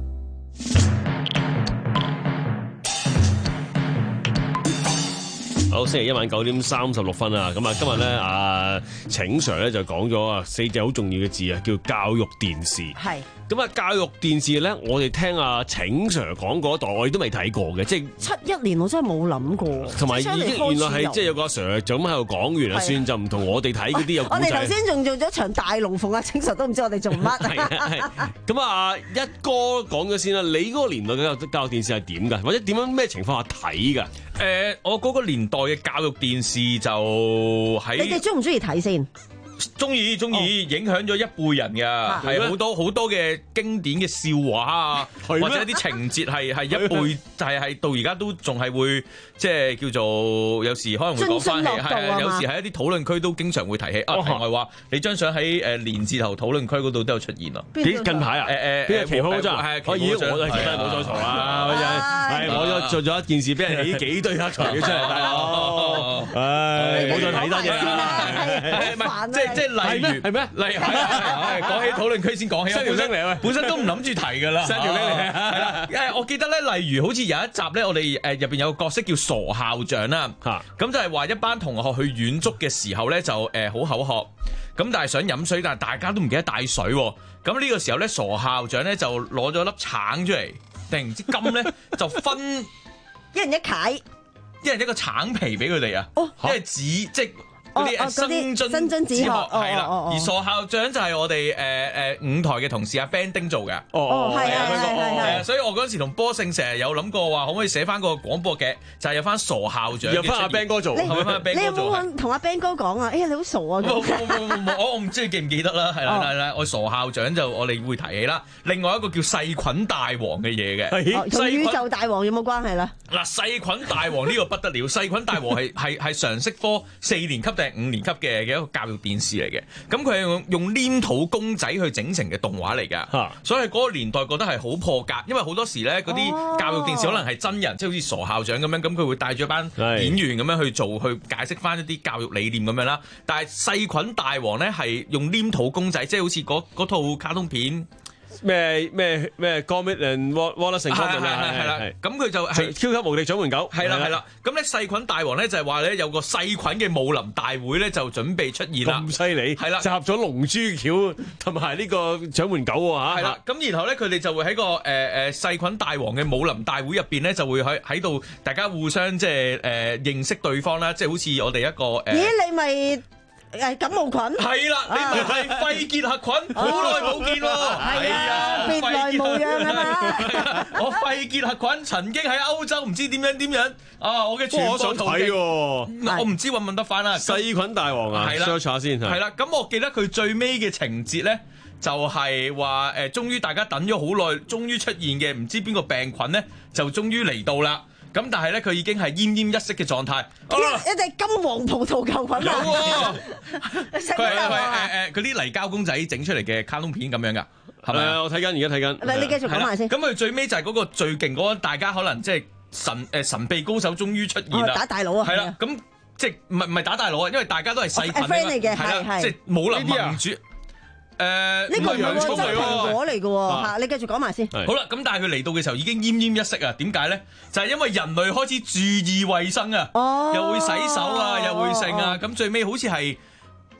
好，星期一晚九點三十六分啊！咁啊，今日咧啊，請 Sir 咧就講咗啊四隻好重要嘅字啊，叫教育電視。係。咁啊，教育電視咧，我哋聽阿請 Sir 講嗰代，我哋都未睇過嘅，即係七一年我真係冇諗過。 同埋已經原來係即係有個阿 Sir 就咁喺度講完就算，就唔同我哋睇嗰啲有古仔。 我哋頭先仲做咗場大龍鳳啊，請 Sir 都唔知我哋做乜。 係咁啊，一哥講咗先啦，你嗰個年代嘅教育電視係點㗎？或者點樣咩情況下睇㗎？ 誒、呃，我嗰個年代嘅教育電視就喺你哋中唔中意睇先？ 中意中意，影響咗一輩人㗎，係好多好多嘅經典嘅笑話啊，或者啲情節係係一輩，係係到而家都仲係會即係叫做有時可能會講翻起，係有時喺一啲討論區都經常會提起。啊，另外話你張相喺誒連字頭討論區嗰度都有出現咯。 幾近排啊？誒誒，邊個旗袍嗰張？係旗袍張，我係冇再嘈啦。係我做咗一件事，俾人起幾堆黑材料出嚟，大佬。唉，冇再睇多嘢啦。即係即係例如係咩？例如係講起討論區先講起，本身本身都唔諗住提噶啦。新條 link 嚟係啦。誒，我記得咧，例如好似有一集咧，我哋誒入邊有個角色叫傻校長啦。嚇，咁就係話一班同學去遠足嘅時候咧，就誒好口渴，咁但係想飲水，但係大家都唔記得帶水。咁呢個時候咧，傻校長咧就攞咗粒橙出嚟，定唔知金咧就分一人一楷， 一人一個橙皮俾佢哋啊。哦，因為紙即係。嗰啲新津新津子學係啦，而傻校長就係我哋誒誒五台嘅同事阿 Ben 丁做嘅。 哦，係啊，係啊， 所以我嗰陣時同波勝成日有諗過話，可唔可以寫翻個廣播劇，就係有翻傻校長，有翻阿 Ben 哥做，係咪翻阿 Ben 哥做？ 你有冇同阿 Ben 哥講啊？哎呀，你好傻啊！ 我我唔知你記唔記得啦，係啦係啦，我傻校長就我哋會提起啦。另外一個叫細菌大王嘅嘢嘅， 同宇宙大王有冇關係啦？ 嗱，細菌大王呢個不得了，細菌大王係係係常識科四年級定五年級嘅嘅一個教育電視嚟嘅，咁佢係用用黏土公仔去整成嘅動畫嚟㗎，所以嗰個年代覺得係好破格，因為好多時咧嗰啲教育電視可能係真人，即係好似傻校長咁樣，咁佢會帶住一班演員咁樣去做，去解釋翻一啲教育理念咁樣啦。但係細菌大王咧係用黏土公仔，即係好似嗰嗰套卡通片。 咩咩咩 Comet and Wallace and Gromit 係啦，咁佢就係超級無敵獎門狗， 係啦係啦。咁咧細菌大王咧就係話咧有個細菌嘅武林大會咧就準備出現啦， 咁犀利，係啦，集合咗龍珠橋同埋呢個獎門狗喎嚇。係啦， 咁然後咧佢哋就會喺個誒誒細菌大王嘅武林大會入邊咧就會喺喺度大家互相即係誒認識對方啦，即係好似我哋一個誒。 咦？你咪？誒感冒菌係啦，你咪係肺結核菌，好耐冇見喎。係啊， 別來無恙啊嘛！ 我肺結核菌曾經喺歐洲唔知點樣點樣啊！我嘅傳播途徑，我唔知揾唔揾得翻啦。 細菌大王啊，search下先。 係啦，咁我記得佢最尾嘅情節咧，就係話誒，終於大家等咗好耐，終於出現嘅唔知邊個病菌咧，就終於嚟到啦。咁但係咧，佢已經係奄奄一息嘅狀態。 一一隻金黃葡萄球菌啊！ 佢係佢誒誒嗰啲泥膠公仔整出嚟嘅卡通片咁樣㗎，係咪啊？ 我睇緊，而家睇緊。 唔係，你繼續講埋先。 咁佢最尾就係嗰個最勁嗰個，大家可能即係神誒神秘高手終於出現啦！ 打大佬啊！ 係啦，咁即係唔係唔係打大佬啊？因為大家都係細菌嚟嘅，係係即係武林盟主。誒呢個唔係真蘋果嚟嘅喎嚇，你繼續講埋先。 好啦，咁但係佢嚟到嘅時候已經奄奄一息啊！點解咧？就係因為人類開始注意衞生啊，又會洗手啊，又會剩啊，咁最尾好似係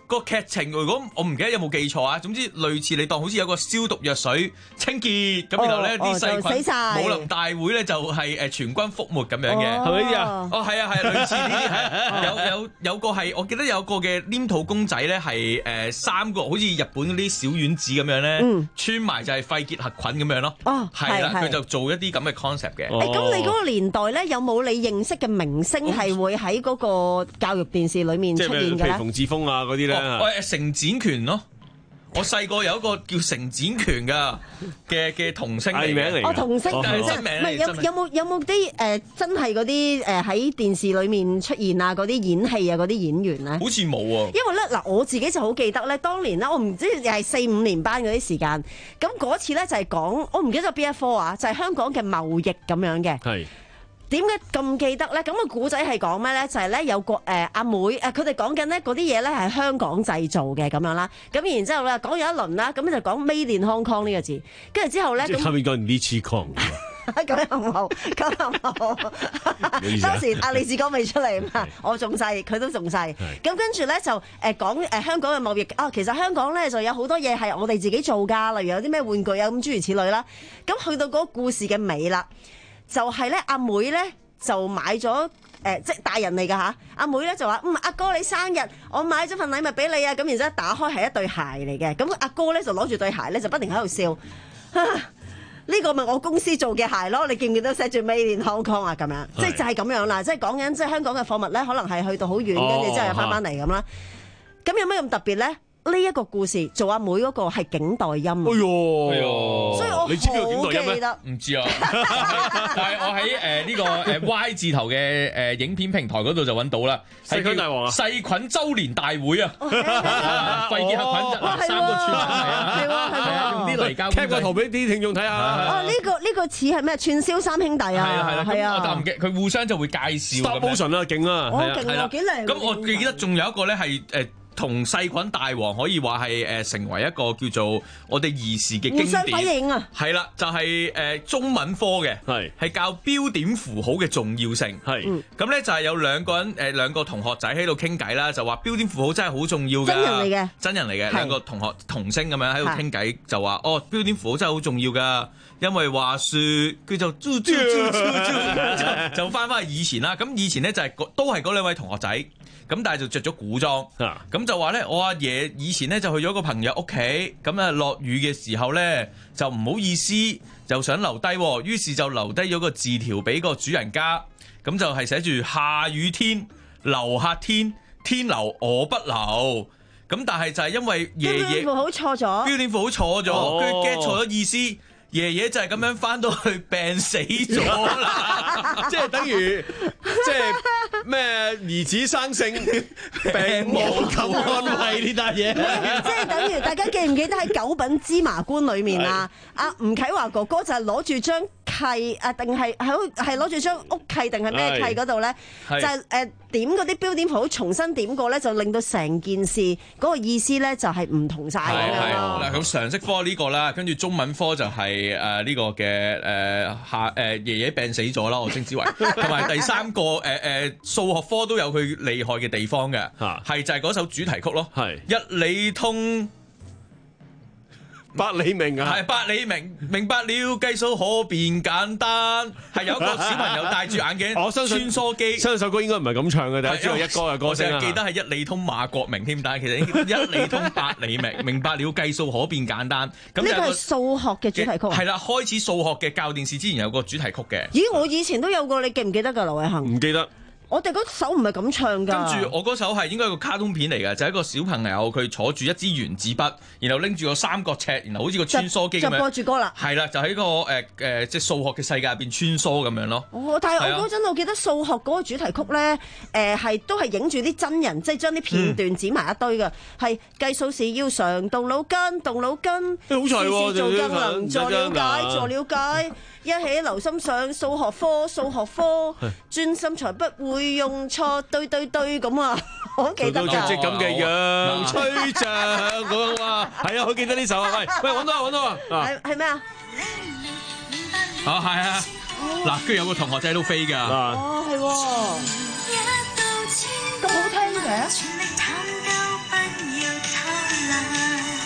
個劇情如果我唔記得有冇記錯啊，總之類似你當好似有個消毒藥水清潔咁，然後咧啲細菌武林大會咧就係誒全軍覆沒咁樣嘅， 係咪呢啲啊？ 哦，係啊，係類似呢啲係有有有個係我記得有個嘅黏土公仔咧係誒三個好似日本嗰啲小丸子咁樣咧，穿埋就係肺結核菌咁樣咯。哦，係啦，佢就做一啲咁嘅 concept 嘅。 誒，咁你嗰個年代咧有冇你認識嘅明星係會喺嗰個教育電視裡面出現嘅咧？ 譬如馮志峰啊嗰啲咧。 我誒成展拳咯，我細個有一個叫成展拳噶嘅嘅童星嚟嘅， 哦童星，真名唔係有有冇有冇啲誒真係嗰啲誒喺電視裏面出現啊嗰啲演戲啊嗰啲演員咧？ 好似冇啊！ 因為咧嗱，我自己就好記得咧，當年咧我唔知又係四五年班嗰啲時間，咁嗰次咧就係講我唔記得咗邊一科啊，就係香港嘅貿易咁樣嘅。係。點解咁記得咧？咁個古仔係講咩咧？就係咧有個誒阿妹誒，佢哋講緊咧嗰啲嘢咧係香港製造嘅咁樣啦。咁然之後咧講咗一輪啦，咁就講 Made in Hong Kong 呢個字。跟住之後咧， 即係後面講呢次 Kong 咁又冇，咁又冇。當時阿李志剛未出嚟嘛，我仲細，佢都仲細。咁跟住咧就誒講誒香港嘅貿易啊，其實香港咧就有好多嘢係我哋自己做㗎，例如有啲咩玩具啊咁諸如此類啦。咁去到嗰個故事嘅尾啦。就係咧，阿妹咧就買咗誒、呃，即係大人嚟㗎嚇。阿妹咧就話：嗯，阿哥你生日，我買咗份禮物俾你啊！咁然之後打開係一對鞋嚟嘅。咁阿哥咧就攞住對鞋咧，就不停喺度笑。呢、啊呢個咪我公司做嘅鞋咯？你記唔記得寫住 Made in Hong Kong 啊？咁樣，即係就係咁樣啦。即係講緊即係香港嘅貨物咧，可能係去到好遠，跟住之後又翻翻嚟咁啦。咁有咩咁特別咧？呢一個故事做阿妹嗰個係景代音，哎呦， 所以我你知佢景代音咩？ 唔知啊，但係我喺誒呢個誒 Y 字頭嘅誒影片平台嗰度就揾到啦。 細菌大王啊！ 細菌周年大會啊！肺結核菌三個串埋啊！ 係喎係喎， 用啲泥膠 cap 個圖俾啲聽眾睇下。 哦，呢個呢個似係咩？串燒三兄弟啊！ 係啦係啦， 係啊！ 我就唔記，佢互相就會介紹。 Stop motion 啊，勁啊！ 哦，勁啊，幾靚！ 咁我記得仲有一個咧係誒。同細菌大王可以話係誒成為一個叫做我哋兒時嘅經典， 互相輝映啊！ 係啦，就係、是、誒、呃、中文科嘅，係係教標點符號嘅重要性，係咁咧就係有兩個人誒兩、呃、個同學仔喺度傾偈啦，就話標點符號真係好重要㗎，真人嚟嘅，真人嚟嘅兩個同學童星咁樣喺度傾偈，就話哦標點符號真係好重要㗎，因為話説佢就就就翻翻去以前啦，咁以前咧就係、是、都係嗰兩位同學仔。咁但係就着咗古裝，咁就話咧，我阿爺以前咧就去咗個朋友屋企，咁啊落雨嘅時候咧就唔好意思，就想留低，於是就留低咗個字條俾個主人家，咁就係寫住下雨天留客天，天留我不留，咁但係就係因為爺爺標點符號錯咗，標點符號錯咗，佢 get 錯咗意思。爺爺就係咁樣翻到去病死咗啦， 即係等於即係咩兒子生性病無咁安慰呢單嘢， 即係等於大家記唔記得喺九品芝麻官裏面啊？阿吳啟華哥哥就係攞住張契啊，定係係係攞住張屋契定係咩契嗰度咧？就係誒點嗰啲標點符號重新點過咧，就令到成件事嗰個意思咧就係唔同晒咁樣咯。 嗱咁常識科呢個啦，跟住中文科就係。誒、呃、呢、這個嘅誒、呃、下誒、呃、爺爺病死咗啦，我稱之為，同埋第三個誒誒數學科都有佢厲害嘅地方嘅，係就係嗰首主題曲咯，係一理通。 百理明啊， 係百理明，明白了計數可變簡單。係有一個小朋友戴住眼鏡， 我相信穿梭機。 相信首歌應該唔係咁唱嘅，但係只有一哥嘅歌聲啊。 我記得係一理通馬國明添，但係其實一理通百理明，明白了計數可變簡單。咁呢個係數學嘅主題曲。 係啦，開始數學嘅教電視之前有個主題曲嘅。 咦，我以前都有個，你記唔記得㗎，劉偉恒？ 唔記得。 我哋嗰首唔係咁唱㗎。 跟住我嗰首係應該係個卡通片嚟嘅，就係、是、一個小朋友佢坐住一支原子筆，然後拎住個三角尺，然後好似個穿梭機咁樣。就播住歌啦。係啦，就喺個誒誒、呃、即係數學嘅世界入邊穿梭咁樣咯。 哦，但係我嗰陣我記得數學嗰個主題曲咧，誒、呃、係都係影住啲真人，即係將啲片段剪埋一堆嘅，係、嗯、計數時要常動腦筋，動腦筋。 好齊喎， 做更能助了解，助了解。一起留心上數學科，數學科專心才不會用錯，對對對咁啊！我記得㗎。 做到積咁嘅樣，吹脹咁啊！係啊，我記得呢首啊！喂喂，揾到啊，揾到啊！ 係係咩啊？ 啊係啊！嗱，跟住有個同學仔都飛㗎。 哦，係喎。咁好聽嘅。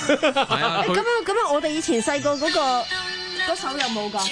係啊， 咁樣咁樣，我哋以前細個嗰個嗰首有冇㗎？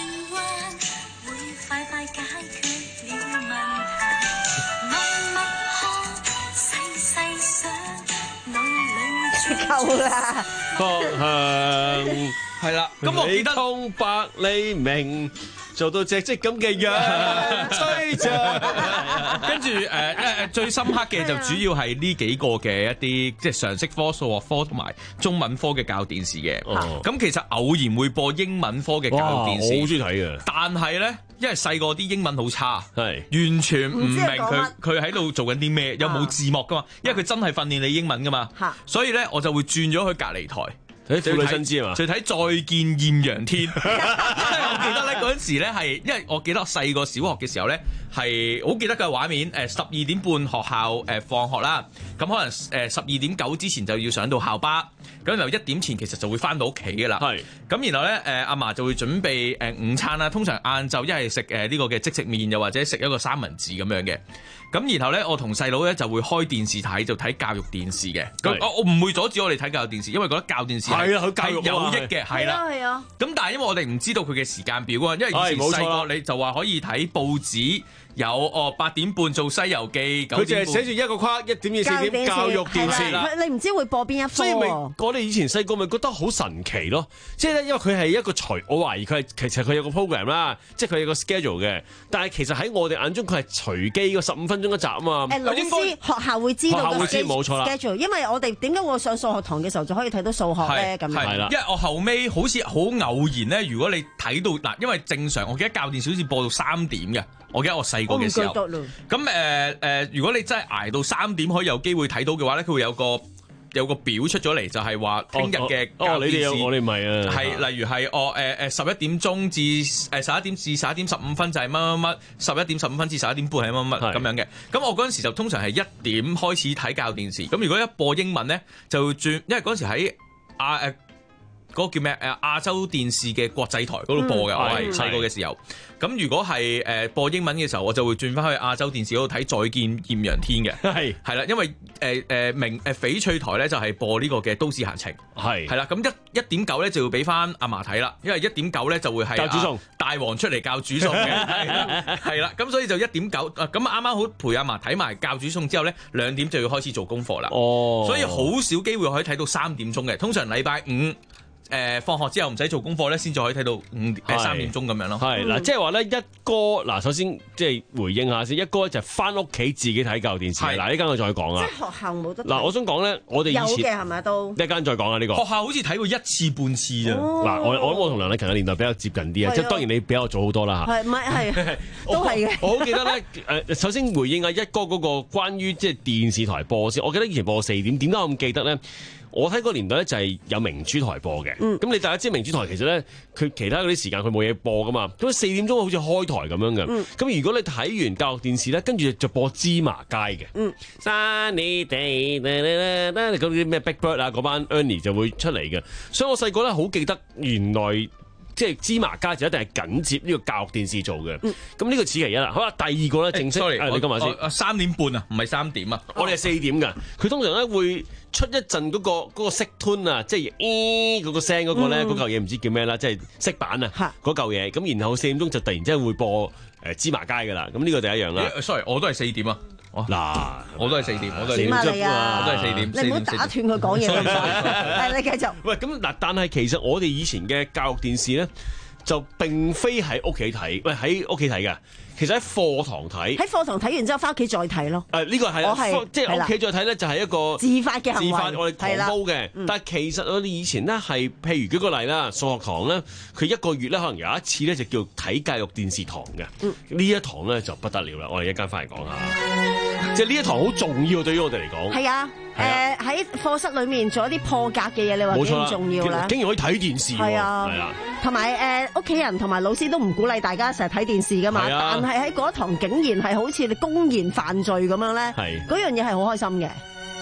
夠啦， 方向係啦。咁我記得通百里明。做到隻隻咁嘅樣，吹着。 跟住誒誒最深刻嘅就主要係呢幾個嘅一啲即係常識科、數學科同埋中文科嘅教電視嘅。咁、哦、其實偶然會播英文科嘅教電視， 我好中意睇嘅。 但係咧，因為細個啲英文好差， 係完全唔明佢佢喺度做緊啲咩，又冇字幕噶嘛，因為佢真係訓練你英文噶嘛。所以咧，我就會轉咗去隔離台。 睇婦女新知啊嘛， 就睇再見豔陽天。因為我記得咧嗰陣時咧係，因為我記得我細個小學嘅時候咧係好記得嘅畫面。誒十二點半學校誒放學啦，咁可能誒十二點九之前就要上到校巴，咁就一點前其實就會翻到屋企嘅啦。係，咁然後咧誒阿嫲就會準備誒午餐啦，通常晏晝一係食誒呢個嘅即食麵，又或者食一個三文治咁樣嘅。咁然後咧，我同細佬咧就會開電視睇，就睇教育電視嘅。我我唔會阻止我哋睇教育電視，因為覺得教育電視係係啊，佢教育有益嘅，係啦， 係啊。 咁但係因為我哋唔知道佢嘅時間表啊，因為以前細個你就話可以睇報紙。有哦，八點半做《西遊記》， 佢淨係寫住一個框，一點至四點教育電視。 你唔知會播邊一科。 所以咪我哋以前細個咪覺得好神奇咯，即係咧，因為佢係一個隨，我懷疑佢係其實佢有個 program 啦，即係佢有個 schedule 嘅。但係其實喺我哋眼中，佢係隨機個十五分鐘一集啊嘛。 誒，老師學校會知道個 schedule， 因為我哋點解會上數學堂嘅時候就可以睇到數學咧？咁係啦，因為我後尾好似好偶然咧，如果你睇到嗱，因為正常我記得教電視好似播到三點嘅。我記得我細個嘅時候，咁誒誒，如果你真係捱到三點可以有機會睇到嘅話咧，佢會有個有個表出咗嚟，就係話聽日嘅教電視。 哦，我哋唔係啊， 係例如係哦誒誒十一點鐘至誒十一點至十一點十五分就係乜乜乜，十一點十五分至十一點半係乜乜乜咁樣嘅。咁我嗰陣時就通常係一點開始睇教電視。咁如果一播英文咧，就會轉，因為嗰陣時喺亞誒嗰個叫咩誒亞洲電視嘅國際台嗰度播嘅，嗯、我係細個嘅時候。咁如果係誒播英文嘅時候，我就會轉翻去亞洲電視嗰度睇再見豔陽天嘅。係係啦，因為誒誒明誒翡翠台咧就係播呢個嘅都市閒情。係係啦，咁一一點九咧就要俾翻阿嫲睇啦，因為一點九咧就會係教煮餸，大王出嚟教煮餸嘅。係啦，咁所以就一點九，咁啱啱好陪阿嫲睇埋教煮餸之後咧，兩點就要開始做功課啦。哦，所以好少機會可以睇到三點鐘嘅，通常禮拜五。誒、呃、放學之後唔使做功課咧，先至可以睇到五誒三點鐘咁樣咯。係嗱，即係話咧一哥嗱，首先即係回應下先，一哥就翻屋企自己睇教育電視。嗱，呢間我再講啊。即係學校冇得。嗱，我想講咧，我哋以前有嘅係咪都？呢間再講啊，呢個學校好似睇過一次半次啫。嗱、哦，我我諗我同梁禮勤嘅年代比較接近啲啊，即係當然你比我早好多啦嚇。係唔係係都係嘅。我好記得咧誒，首先回應下一哥嗰個關於即係電視台播先。我記得以前播四點，點解我咁記得咧？我睇個年代咧就係有明珠台播嘅，咁、嗯、你大家知明珠台其實咧佢其他嗰啲時間佢冇嘢播噶嘛，咁四點鐘好似開台咁樣嘅，咁、嗯、如果你睇完教育電視咧，跟住就播芝麻街嘅、嗯、Sunny Day 嗰啲咩 Big Bird 啊嗰班 Ernie 就會出嚟嘅，所以我細個咧好記得原來。即係芝麻街就一定係緊接呢個教育電視做嘅，咁呢、嗯、個此其一啦。好啦，第二個咧正式，欸、sorry, 你今日先三點半啊，唔係三點啊，我哋係四點㗎。佢通常咧會出一陣嗰、嗰個嗰、嗰個色 tune 啊，即係咦嗰個聲嗰個咧，嗰嚿嘢唔知叫咩啦，即係色板啊，嗰嚿嘢。咁然後四點鐘就突然之間會播誒芝麻街㗎啦。咁呢個第一樣啦。Sorry，我都係四點啊。嗱，我都係四點，我都係四點，我都係四點。你唔好打斷佢講嘢咁快，係你繼續。喂，咁嗱，但係其實我哋以前嘅教育電視咧，就並非喺屋企睇，喂喺屋企睇嘅，其實喺課堂睇。喺課堂睇完之後，翻屋企再睇咯。誒，呢個係啊，即係屋企再睇咧，就係一個自發嘅行為。自發，我哋狂煲嘅。但係其實我哋以前咧係，譬如舉個例啦，數學堂咧，佢一個月咧可能有一次咧就叫睇教育電視堂嘅。呢、嗯、一堂咧就不得了啦，我哋一間翻嚟講下。即係呢一堂好重要，對於我哋嚟講。係啊，誒喺課室裏面做一啲破格嘅嘢，你話幾咁重要啦？竟然可以睇電視。係啊，係啊。同埋誒屋企人同埋老師都唔鼓勵大家成日睇電視噶嘛，但係喺嗰一堂竟然係好似你公然犯罪咁樣咧，嗰樣嘢係好開心嘅。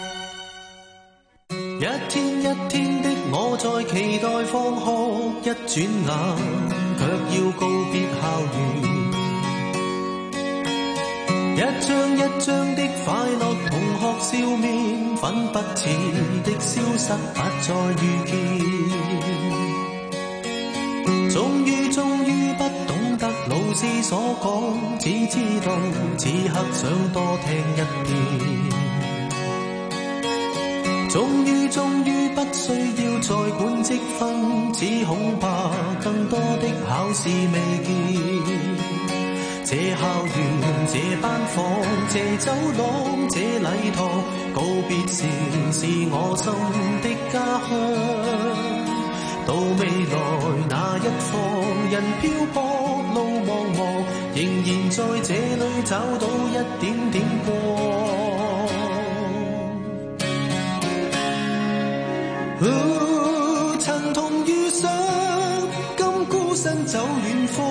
一天一天的我在期待放學，一轉眼卻要告別校園。 一張一張的快樂同學笑面，粉不似的消失，不再遇見。終於終於不懂得老師所講，只知道此刻想多聽一遍。終於終於不需要再管積分，只恐怕更多的考試未見。這校園，這班房，這走廊，這禮堂，告別時是我心的家鄉。到未來那一方，人漂泊路茫茫，仍然在這裏找到一點點光。哦，曾同遇上，今孤身走遠方，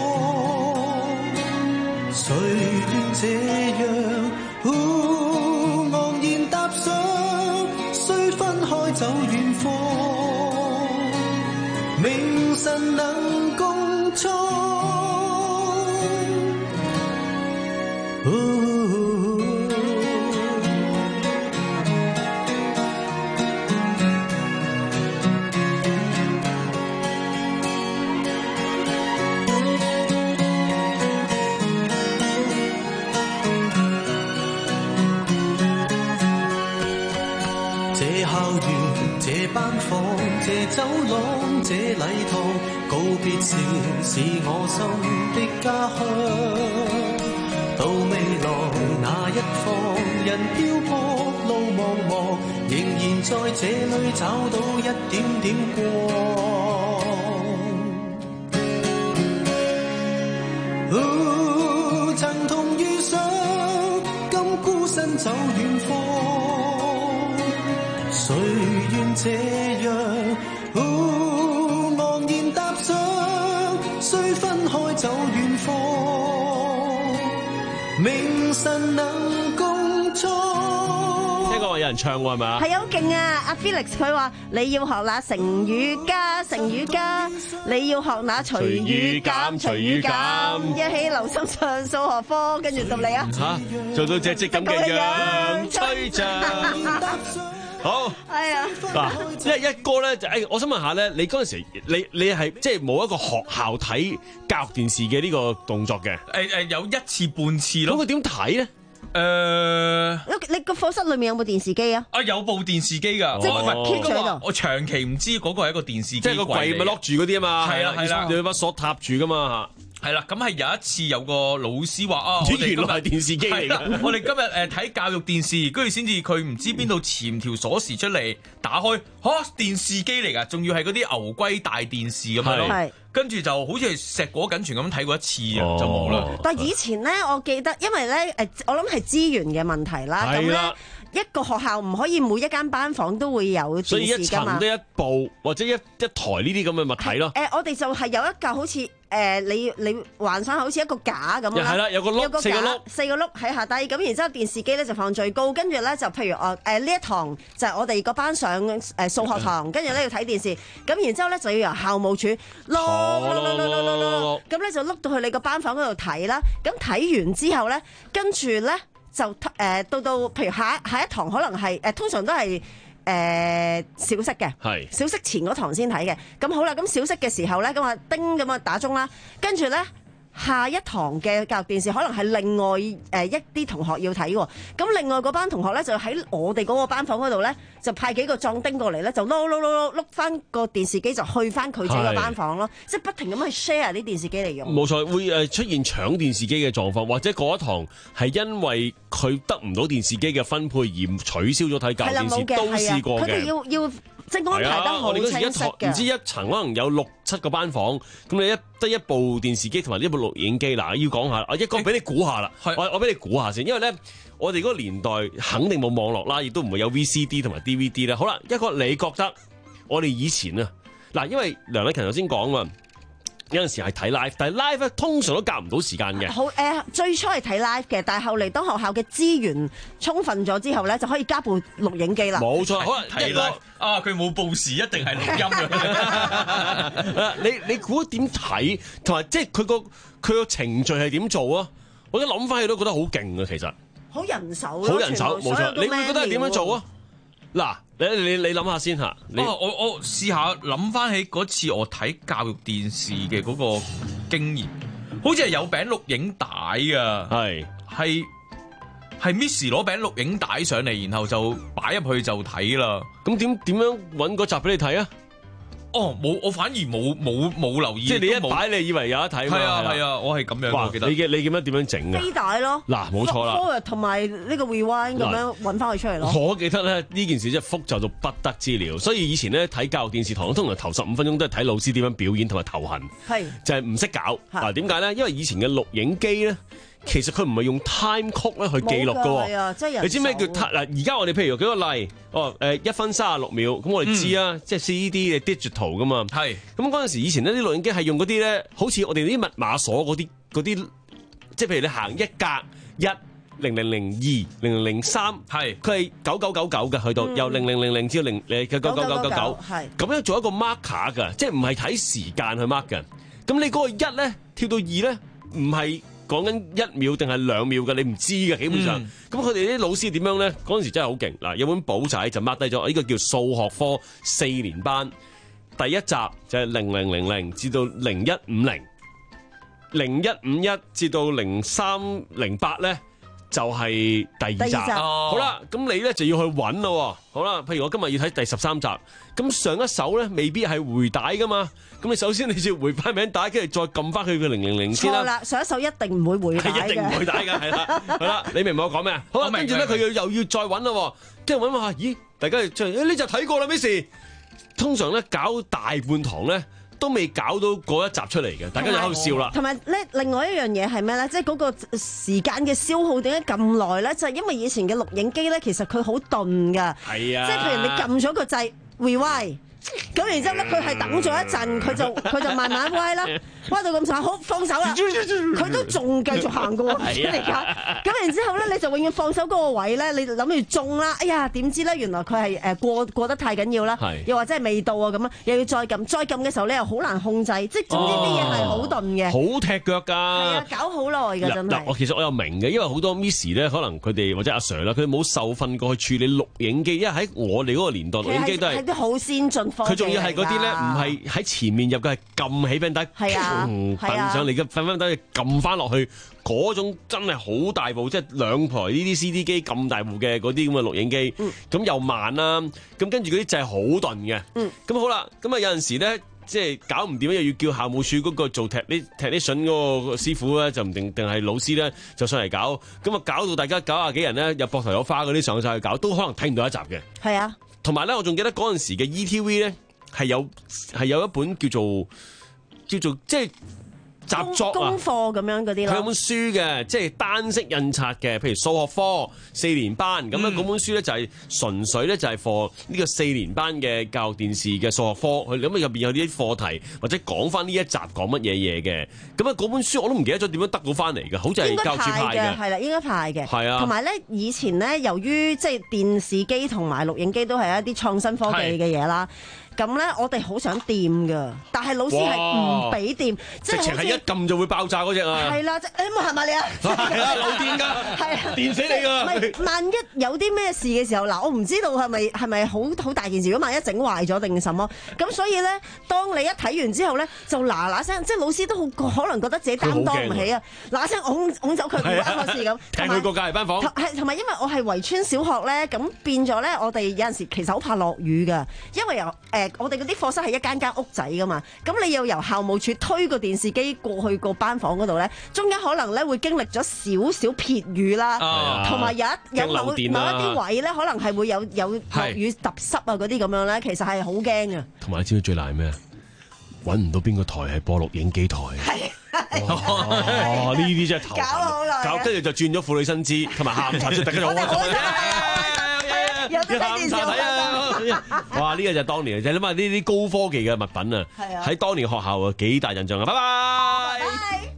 誰願這樣？哦，昂然踏上，雖分開走遠方，明晨能共創。哦這走廊，這禮堂，告別時是我心的家鄉。到未來那一方，人漂泊路茫茫，仍然在這裏找到一點點光。哦，曾同遇上，今孤身走遠方，誰願這樣？哦，昂然踏上，雖分開走遠方，明晨能共創。 聽講話有人唱喎，係咪啊？ 係好勁啊！阿 Felix 佢話你要學那成語加成語加，你要學那隨語減隨語減，一起留心上數學科，跟住到你啊！ 嚇，做到隻隻咁嘅樣，吹脹。好， 係啊， 嗱，一一哥咧就誒，我想問下咧，你嗰陣時，你你係即係冇一個學校睇教育電視嘅呢個動作嘅？ 誒誒，有一次半次咯。 咁佢點睇咧？ 誒， 你個課室裏面有冇電視機啊？ 啊，有部電視機㗎， 即係我 keep 住喺度。 我長期唔知嗰個係一個電視機， 即係個櫃咪 lock 住嗰啲啊嘛。 係啦係啦， 你把鎖塔住㗎嘛。 係啦，咁係有一次有個老師話啊，我哋原來係電視機嚟㗎。 我哋今日誒睇教育電視，跟住先至佢唔知邊度潛條鎖匙出嚟，打開嚇、啊、電視機嚟㗎，仲要係嗰啲牛龜大電視咁樣咯。跟住就好似係碩果僅存咁睇過一次啊，哦、就冇啦。 但係以前咧，我記得因為咧誒，我諗係資源嘅問題啦。咁咧一個學校唔可以每一間班房都會有電視㗎嘛。所以一層得一部或者一一台呢啲咁嘅物體咯。誒、 呃，我哋就係有一嚿好似誒、呃，你你幻想好似一個架咁啦。 係啦，有個碌，四個碌， 四個碌喺下低。咁然之後電視機咧就放最高，跟住咧就譬如我誒呢一堂就係我哋個班上誒數學堂，跟住咧要睇電視。咁然之後咧就要由校務處碌碌碌碌碌碌，咁咧就碌到去你個班房嗰度睇啦。咁睇完之後咧，跟住咧。就誒、呃、到到，譬如下一下一堂可能係誒、呃，通常都係誒、呃、小息嘅，係小息前嗰堂先睇嘅。咁好啦，咁小息嘅時候咧，咁啊叮咁啊打鐘啦，跟住咧下一堂嘅教育電視可能係另外誒一啲同學要睇喎。咁另外嗰班同學咧就喺我哋嗰個班房嗰度咧，就派幾個壯丁過嚟咧，就碌碌碌碌碌翻個電視機就去翻佢自己個班房咯，即係不停咁去 share 啲電視機嚟用。 冇錯，會誒出現搶電視機嘅狀況，或者嗰一堂係因為佢得唔到電視機嘅分配而取消咗睇教育電視，都試過嘅。 佢哋要要即係安排得好清晰嘅。 唔知一層可能有六七個班房，咁你一得一部電視機同埋一部錄影機，嗱要講下，我一個俾你估下啦，我我俾你估下先，因為咧我哋嗰個年代肯定冇網絡啦，亦都唔會有 V C D 同埋 D V D 啦。好啦，一個你覺得我哋以前啊，嗱，因為梁禮勤頭先講啊。有陣時係睇 live，但係 live 咧通常都夾唔到時間嘅。好誒、呃，最初係睇 live 嘅，但係後嚟當學校嘅資源充分咗之後咧，就可以加部錄影機啦。冇錯，可能睇 live 啊，佢冇報時，一定係錄音嘅。 你你估點睇？同埋即係佢個佢個程序係點做啊？ 我一諗翻起都覺得好勁啊，其實。 好人手， 好人手，冇錯。你會覺得係點樣做啊？嗱，你你你諗下先嚇。你我我試下諗翻起嗰次我睇教育電視嘅嗰個經驗，好似係有餅錄影帶㗎， 係係係 Miss 攞餅錄影帶上嚟，然後就擺入去就睇啦。 咁點點樣揾嗰集俾你睇啊？ 哦，冇，我反而冇冇冇留意。 即係你一擺，你以為有得睇嘛？ 係啊係啊，我係咁樣。我記得你嘅你點樣點樣整啊？ 飛帶咯。 嗱，冇錯啦。 forward 同埋呢個 rewind 咁樣揾翻佢出嚟咯。 我記得咧呢件事真係複雜到不得之了，所以以前咧睇教育電視堂，通常頭十五分鐘都係睇老師點樣表演同埋頭痕。係。就係唔識搞。嗱，點解咧？因為以前嘅錄影機咧。其實佢唔係用 time code 咧去記錄㗎喎，你知咩叫嗱？而家我哋譬如舉個例，哦誒一分三十六秒，咁我哋知啊，嗯、即係 C D 嘅 digital 㗎嘛。係。咁嗰陣時以前呢啲錄影機係用嗰啲咧，好似我哋啲密碼鎖嗰啲嗰啲，即係譬如你行一格一零零零二零零零三，係佢係九九九九嘅，去到、嗯、由零零零零至到零誒九九九九九九，係咁樣做一個 marker 㗎，即係唔係睇時間去 mark 嘅。咁你嗰個一咧跳到二咧，唔係。講緊一秒定係兩秒嘅，你唔知嘅基本上。咁佢哋啲老師點樣咧？嗰陣時真係好勁。嗱，有本簿仔就 mark 低咗，呢個叫數學科四年班第一集就係零零零零至到零一五零，零一五一至到零三零八咧就係第二集。第二集好啦，咁你咧就要去揾咯。好啦，譬如我今日要睇第十三集，咁上一首咧未必係回帶噶嘛。咁你首先你要回翻名帶，跟住再撳翻去個零零零先啦。錯啦， 上一首一定唔會回帶嘅。 係一定唔回帶㗎，係啦，係啦，你明唔明我講咩啊？好啦，跟住咧佢又又要再揾咯，跟住揾下，咦？大家就誒呢集睇過啦，Miss。通常咧搞大半堂咧都未搞到嗰一集出嚟嘅，大家就喺度笑啦。 同埋咧，另外一樣嘢係咩咧？即係嗰個時間嘅消耗點解咁耐咧？就係因為以前嘅錄影機咧，其實佢好鈍㗎。係啊。即係譬如你撳咗個掣 rewind。咁然之後咧，佢係等咗一陣，佢就佢就慢慢歪啦，歪到咁上下，好放手啦，佢都仲繼續行過嚟㗎。咁然之後咧，你就永遠放手嗰個位咧，你諗住中啦，哎呀點知咧原來佢係誒過過得太緊要啦，又或者係未到啊咁啊，又要再撳，再撳嘅時候你又好難控制，即係總之啲嘢係好鈍嘅， 好踢腳㗎。係啊，搞好耐㗎真係。 我其實我又明嘅，因為好多 Miss 咧，可能佢哋或者阿 Sir 啦，佢哋冇受訓過去處理錄影機，因為喺我哋嗰個年代錄影機都係啲好先進。 佢仲要係嗰啲咧，唔係喺前面入嘅，係撳起餅帶， 嗯， 掟上嚟嘅，粉粉帶撳翻落去，嗰種真係好大部，即係兩台呢啲 C D 機咁大部嘅嗰啲咁嘅錄影機，咁、嗯、又慢啦，咁跟住嗰啲掣好鈍嘅，咁、嗯、好啦，咁啊有陣時咧，即係搞唔掂，又要叫校務處嗰個做踢呢踢呢筍嗰個師傅咧，就唔定定係老師咧，就上嚟搞，咁啊搞到大家九廿幾人咧，入膊頭有花嗰啲上晒去搞，都可能睇唔到一集嘅。 係啊。 同埋咧，我仲記得嗰陣時嘅 E T V 咧，係有係有一本叫做叫做即係習作啊， 功課咁樣嗰啲咯。 佢有本書嘅，即係單色印刷嘅，譬如數學科四年班咁樣嗰本書咧，就係純粹咧就係 for 呢個四年班嘅教育電視嘅數學科，佢咁啊入邊有啲課題或者講翻呢一集講乜嘢嘢嘅。咁啊嗰本書我都唔記得咗點樣得到翻嚟嘅，好似係教主派嘅， 係啦，應該派嘅。 係啊， 同埋咧以前咧，由於即係電視機同埋錄影機都係一啲創新科技嘅嘢啦。咁咧，我哋好想掂噶，但係老師係唔俾掂，即係直情係一撳就會爆炸嗰隻啊！ 係啦，即係冇係咪你啊？ 係啊，漏電㗎，係啊，電死你㗎！ 唔係，萬一有啲咩事嘅時候，嗱，我唔知道係咪係咪好好大件事，如果萬一整壞咗定什麼，咁所以咧，當你一睇完之後咧，就嗱嗱聲，即係老師都好可能覺得自己擔當唔起啊，嗱嗱聲拱拱走佢唔關我事咁， 踢佢個隔離班房。 係同埋因為我係圍村小學咧，咁變咗咧，我哋有陣時其實好怕落雨㗎，因為由誒。我哋嗰啲課室係一間間屋仔噶嘛，咁你要由校務處推個電視機過去個班房嗰度咧，中間可能咧會經歷咗少少撇雨啦，同埋、啊、有一有某某一啲位咧，可能係會有有落雨揼濕啊嗰啲咁樣咧，其實係好驚嘅。 同埋你知唔知最難係咩？揾唔到邊個台係播錄影機台。哦，呢啲真係頭痕。搞好耐。搞跟住就轉咗婦女新知同埋下午茶出，大家就開心。 有得睇電視啊！哇！呢、這個就係當年，就諗下呢啲高科技嘅物品啊，喺當年學校啊幾大印象啊！拜拜。